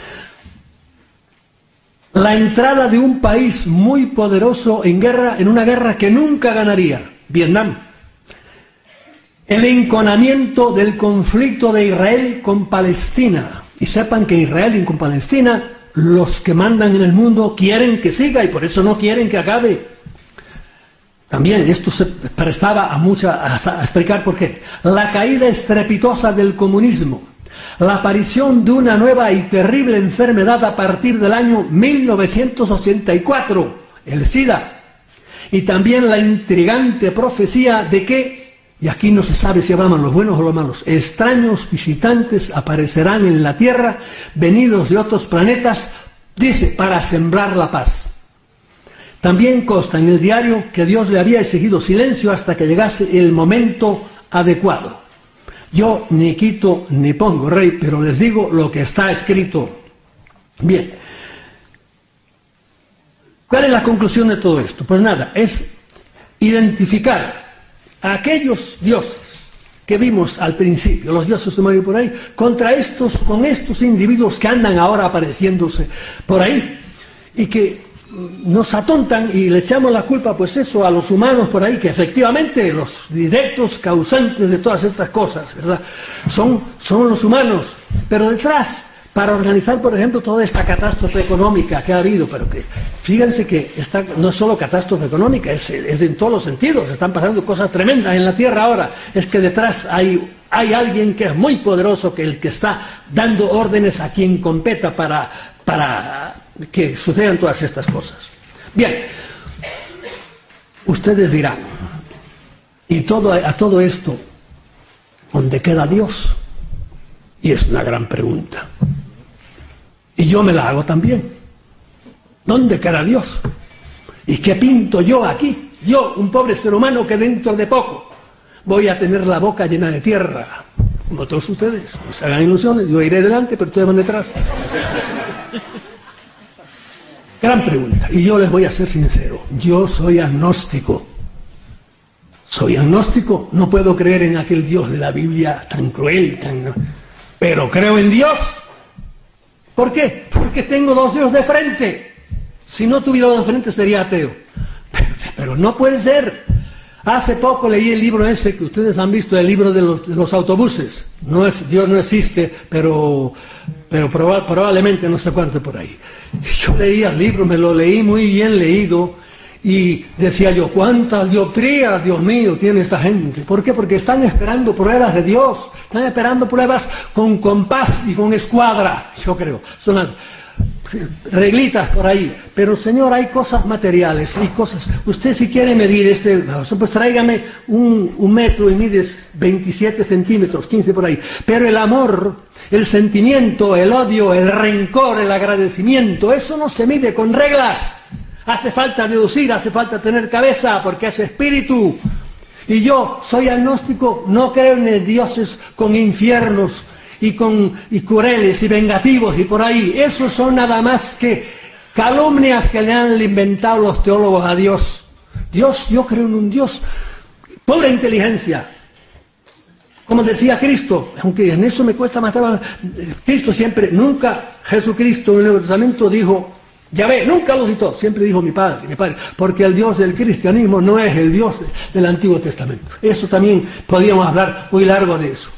La entrada de un país muy poderoso en guerra, en una guerra que nunca ganaría, Vietnam. El enconamiento del conflicto de Israel con Palestina. Y sepan que Israel y con Palestina, los que mandan en el mundo quieren que siga y por eso no quieren que acabe. También esto se prestaba a, mucha, a explicar por qué. La caída estrepitosa del comunismo. La aparición de una nueva y terrible enfermedad a partir del año mil novecientos ochenta y cuatro, el SIDA. Y también la intrigante profecía de que, y aquí no se sabe si hablaban los buenos o los malos, extraños visitantes aparecerán en la Tierra, venidos de otros planetas, dice, para sembrar la paz. También consta en el diario que Dios le había exigido silencio hasta que llegase el momento adecuado. Yo ni quito ni pongo rey, pero les digo lo que está escrito. Bien. ¿Cuál es la conclusión de todo esto? Pues nada, es identificar a aquellos dioses que vimos al principio, los dioses sumerios por ahí, contra estos, con estos individuos que andan ahora apareciéndose por ahí y que nos atontan y le echamos la culpa, pues eso, a los humanos por ahí, que efectivamente los directos causantes de todas estas cosas, ¿verdad? Son, son los humanos, pero detrás, para organizar, por ejemplo, toda esta catástrofe económica que ha habido, pero que, fíjense que esta no es solo catástrofe económica, es, es en todos los sentidos, están pasando cosas tremendas en la Tierra ahora, es que detrás hay, hay alguien que es muy poderoso, que el que está dando órdenes a quien competa para, para que sucedan todas estas cosas. Bien, Ustedes dirán, y todo, a todo esto, ¿dónde queda Dios? Y es una gran pregunta. Y yo me la hago también. ¿Dónde queda Dios? ¿Y qué pinto yo aquí? Yo, un pobre ser humano que dentro de poco voy a tener la boca llena de tierra. Como todos ustedes, no se hagan ilusiones, yo iré delante, pero ustedes van detrás. Gran pregunta, y yo les voy a ser sincero, yo soy agnóstico. Soy agnóstico, no puedo creer en aquel Dios de la Biblia tan cruel, tan... pero creo en Dios. ¿Por qué? Porque tengo dos Dios de frente. Si no tuviera dos de frente sería ateo. Pero, pero no puede ser. Hace poco leí el libro ese que ustedes han visto, el libro de los, de los autobuses. No es, Dios no existe, pero, pero proba, probablemente no sé cuánto por ahí. Yo leía el libro, me lo leí muy bien leído y decía yo, ¿cuántas dioptrías, Dios mío, tiene esta gente? ¿Por qué? Porque están esperando pruebas de Dios, están esperando pruebas con compás y con escuadra, yo creo. Son las reglitas por ahí, pero Señor, hay cosas materiales, hay cosas, usted si quiere medir este, pues tráigame un, un metro y mides veintisiete centímetros, quince por ahí, pero el amor, el sentimiento, el odio, el rencor, el agradecimiento, eso no se mide con reglas, hace falta deducir, hace falta tener cabeza, porque es espíritu, y yo soy agnóstico, no creo en dioses con infiernos, y con y crueles y vengativos y por ahí, esos son nada más que calumnias que le han inventado los teólogos a Dios. Dios, yo creo en un Dios pura inteligencia, como decía Cristo, aunque en eso me cuesta más trabajo. Cristo siempre, nunca Jesucristo en el Nuevo Testamento dijo Yahvé, nunca lo citó, siempre dijo mi padre, mi padre, porque el Dios del cristianismo no es el Dios del Antiguo Testamento. Eso también podríamos hablar muy largo de eso.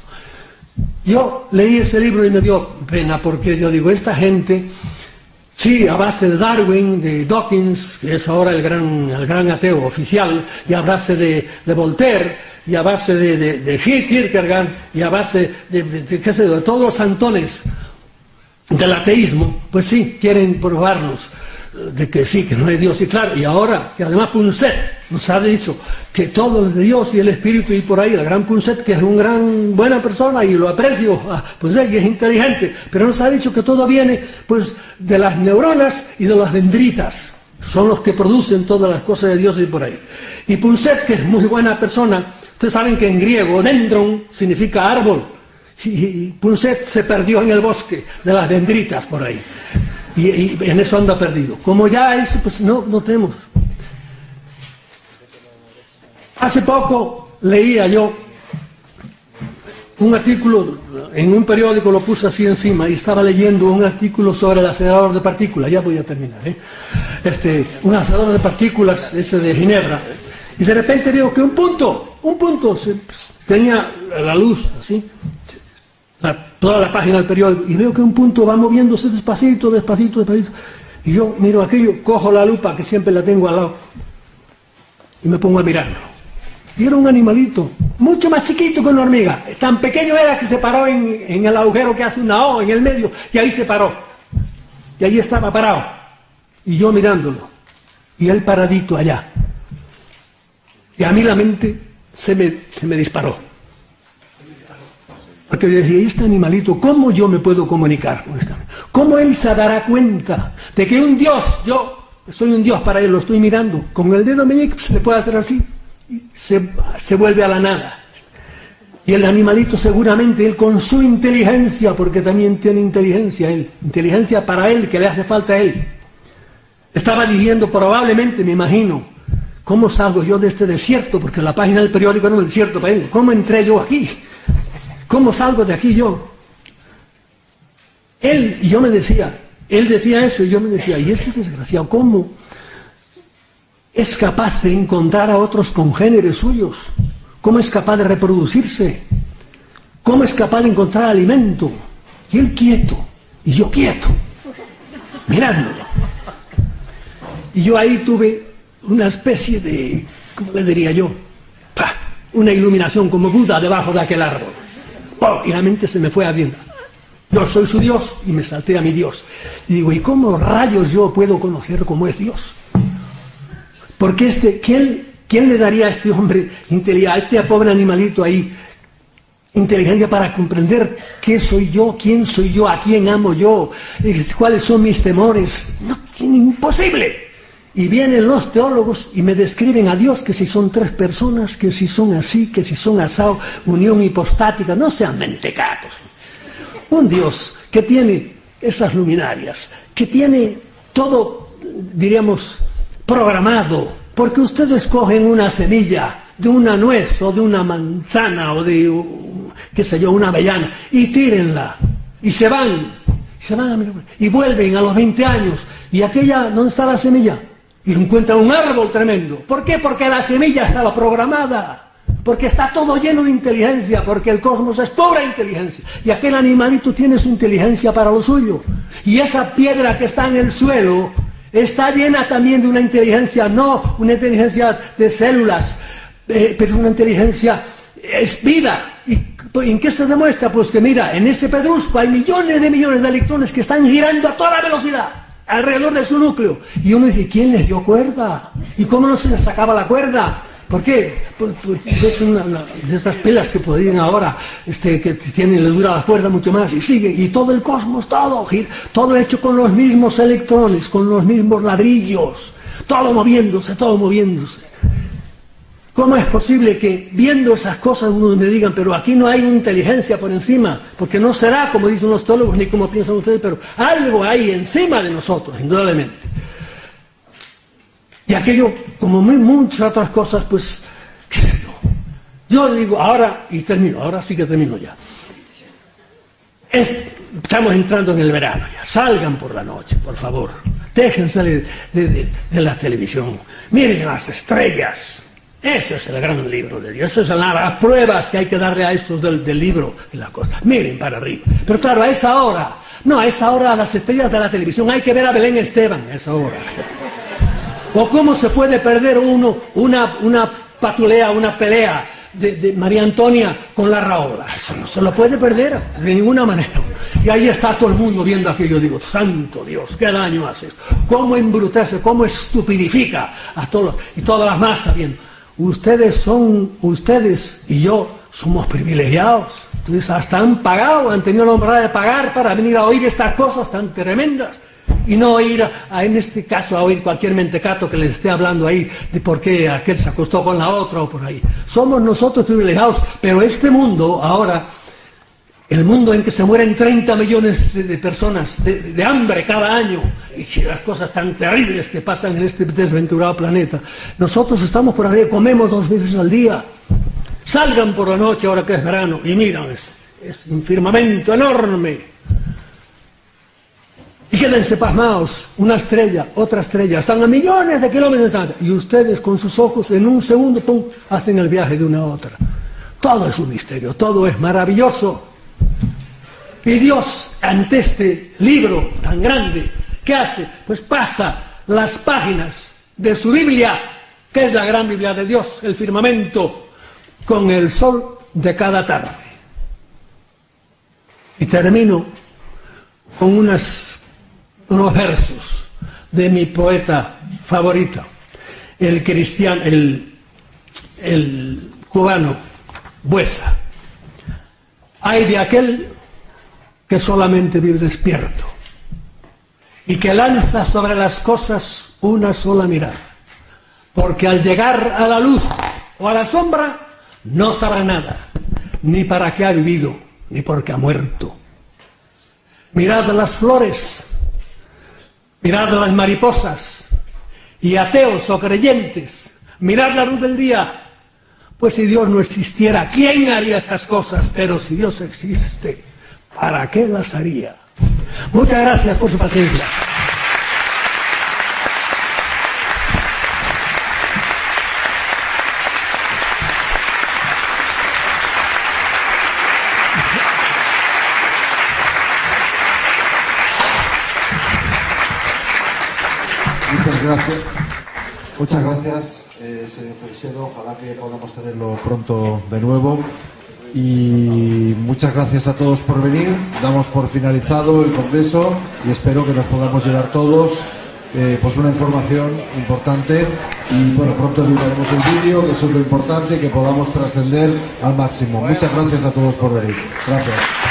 Yo leí ese libro y me dio pena porque yo digo, esta gente, sí, a base de Darwin, de Dawkins, que es ahora el gran, el gran ateo oficial, y a base de, de Voltaire, y a base de, de, de Kierkegaard, y a base de, de, de, qué sé yo, de todos los santones del ateísmo, pues sí, quieren probarnos de que sí, que no hay Dios, y claro, y ahora, que además Punset nos ha dicho que todo es de Dios y el Espíritu, y por ahí, el gran Punset, que es una gran buena persona, y lo aprecio, a Punset, y es inteligente, pero nos ha dicho que todo viene, pues, de las neuronas y de las dendritas, son los que producen todas las cosas de Dios y por ahí. Y Punset, que es muy buena persona, ustedes saben que en griego, dendron significa árbol, y Punset se perdió en el bosque de las dendritas por ahí. Y, y en eso anda perdido. Como ya eso, pues no, no tenemos. Hace poco leía yo un artículo, en un periódico lo puse así encima, y estaba leyendo un artículo sobre el acelerador de partículas, ya voy a terminar, ¿eh? Este, un acelerador de partículas, ese de Ginebra, y de repente veo que un punto, un punto, se, tenía la luz, así, La, toda la página del periódico, y veo que un punto va moviéndose despacito, despacito, despacito, y yo miro aquello, cojo la lupa que siempre la tengo al lado y me pongo a mirarlo, y era un animalito mucho más chiquito que una hormiga, tan pequeño era que se paró en, en el agujero que hace una O en el medio, y ahí se paró, y ahí estaba parado, y yo mirándolo, y él paradito allá, y a mí la mente se me, se me disparó. Porque yo decía, este animalito, ¿cómo yo me puedo comunicar con este animalito? ¿Cómo él se dará cuenta de que un Dios, yo soy un Dios para él, lo estoy mirando, con el dedo meñique se le puede hacer así, y se, se vuelve a la nada. Y el animalito seguramente, él con su inteligencia, porque también tiene inteligencia él, inteligencia para él, que le hace falta a él, estaba diciendo probablemente, me imagino, ¿cómo salgo yo de este desierto? Porque la página del periódico era un desierto para él, ¿cómo entré yo aquí? ¿Cómo salgo de aquí yo? Él, y yo me decía, él decía eso y yo me decía, y este desgraciado, ¿cómo es capaz de encontrar a otros congéneres suyos? ¿Cómo es capaz de reproducirse? ¿Cómo es capaz de encontrar alimento? Y él quieto, y yo quieto, mirándolo. Y yo ahí tuve una especie de, ¿cómo le diría yo? ¡Pah! Una iluminación como Buda debajo de aquel árbol. Y la mente se me fue abriendo. Yo soy su Dios y me salté a mi Dios. Y digo, ¿y cómo rayos yo puedo conocer cómo es Dios? Porque este, ¿quién, ¿Quién le daría a este hombre, a este pobre animalito ahí, inteligencia para comprender qué soy yo, quién soy yo, a quién amo yo, cuáles son mis temores? No, imposible. Y vienen los teólogos y me describen a Dios que si son tres personas, que si son así, que si son asado, unión hipostática. No sean mentecatos. Un Dios que tiene esas luminarias, que tiene todo, diríamos, programado, porque ustedes cogen una semilla de una nuez o de una manzana o de, qué sé yo, una avellana, y tírenla, y se van, y se van a mirar, y vuelven a los veinte años, y aquella, ¿dónde está la semilla? Y encuentran un árbol tremendo. ¿Por qué? Porque la semilla estaba programada, porque está todo lleno de inteligencia, porque el cosmos es pura inteligencia, y aquel animalito tiene su inteligencia para lo suyo, y esa piedra que está en el suelo está llena también de una inteligencia, no una inteligencia de células, eh, pero una inteligencia, es vida. ¿Y en qué se demuestra? Pues que mira, en ese pedrusco hay millones de millones de electrones que están girando a toda velocidad alrededor de su núcleo, y uno dice, ¿quién les dio cuerda? ¿Y cómo no se les sacaba la cuerda? ¿Por qué? Pues, pues es una, una de estas pelas que podrían ahora, este, que tienen, le dura la cuerda mucho más, y sigue, y todo el cosmos, todo, todo hecho con los mismos electrones, con los mismos ladrillos, todo moviéndose, todo moviéndose. ¿Cómo es posible que viendo esas cosas uno me digan, pero aquí no hay inteligencia por encima? Porque no será como dicen los teólogos ni como piensan ustedes, pero algo hay encima de nosotros, indudablemente. Y aquello, como muy, muchas otras cosas, pues, qué sé yo. Yo digo, ahora, y termino, ahora sí que termino ya. Es, estamos entrando en el verano ya, salgan por la noche, por favor. Déjense de, de, de, de la televisión, miren las estrellas. Ese es el gran libro de Dios, esas son las pruebas que hay que darle a estos del, del libro y la cosa. Miren para arriba. Pero claro, a esa hora, no, a esa hora a las estrellas de la televisión hay que ver a Belén Esteban, a esa hora. O cómo se puede perder uno una, una patulea, una pelea de, de María Antonia con la Raola. Eso no se lo puede perder de ninguna manera. Y ahí está todo el mundo viendo aquello. Digo, santo Dios, qué daño hace esto. Cómo embrutece, cómo estupidifica a todos, y todas las masas viendo. Ustedes son, ustedes y yo somos privilegiados. Entonces hasta han pagado, han tenido la honra de pagar para venir a oír estas cosas tan tremendas. Y no ir, a, a, en este caso, a oír cualquier mentecato que les esté hablando ahí de por qué aquel se acostó con la otra o por ahí. Somos nosotros privilegiados, pero este mundo ahora, el mundo en que se mueren treinta millones de, de personas de, de hambre cada año, y las cosas tan terribles que pasan en este desventurado planeta, nosotros estamos por arriba, comemos dos veces al día. Salgan por la noche ahora que es verano y miran, es, es un firmamento enorme. Y quédense pasmados, una estrella, otra estrella, están a millones de kilómetros de distancia, y ustedes con sus ojos en un segundo, pum, hacen el viaje de una a otra. Todo es un misterio, todo es maravilloso. Y Dios, ante este libro tan grande, ¿qué hace? Pues pasa las páginas de su Biblia, que es la gran Biblia de Dios, el firmamento, con el sol de cada tarde. Y termino con unas unos versos de mi poeta favorito, el cristiano, el, el cubano Buesa. Ay de aquel que solamente vive despierto y que lanza sobre las cosas una sola mirada, porque al llegar a la luz o a la sombra no sabrá nada, ni para qué ha vivido, ni por qué ha muerto. Mirad las flores, mirad las mariposas, y ateos o creyentes, mirad la luz del día, pues si Dios no existiera, ¿quién haría estas cosas? Pero si Dios existe, ¿para qué las haría? Muchas gracias por su paciencia.
Muchas gracias. Muchas gracias, eh, señor Freixedo. Ojalá que podamos tenerlo pronto de nuevo. Y muchas gracias a todos por venir. Damos por finalizado el congreso y espero que nos podamos llevar todos eh, pues una información importante y bueno, pronto editaremos el vídeo, que eso es lo importante, que podamos trascender al máximo. Muchas gracias a todos por venir. Gracias.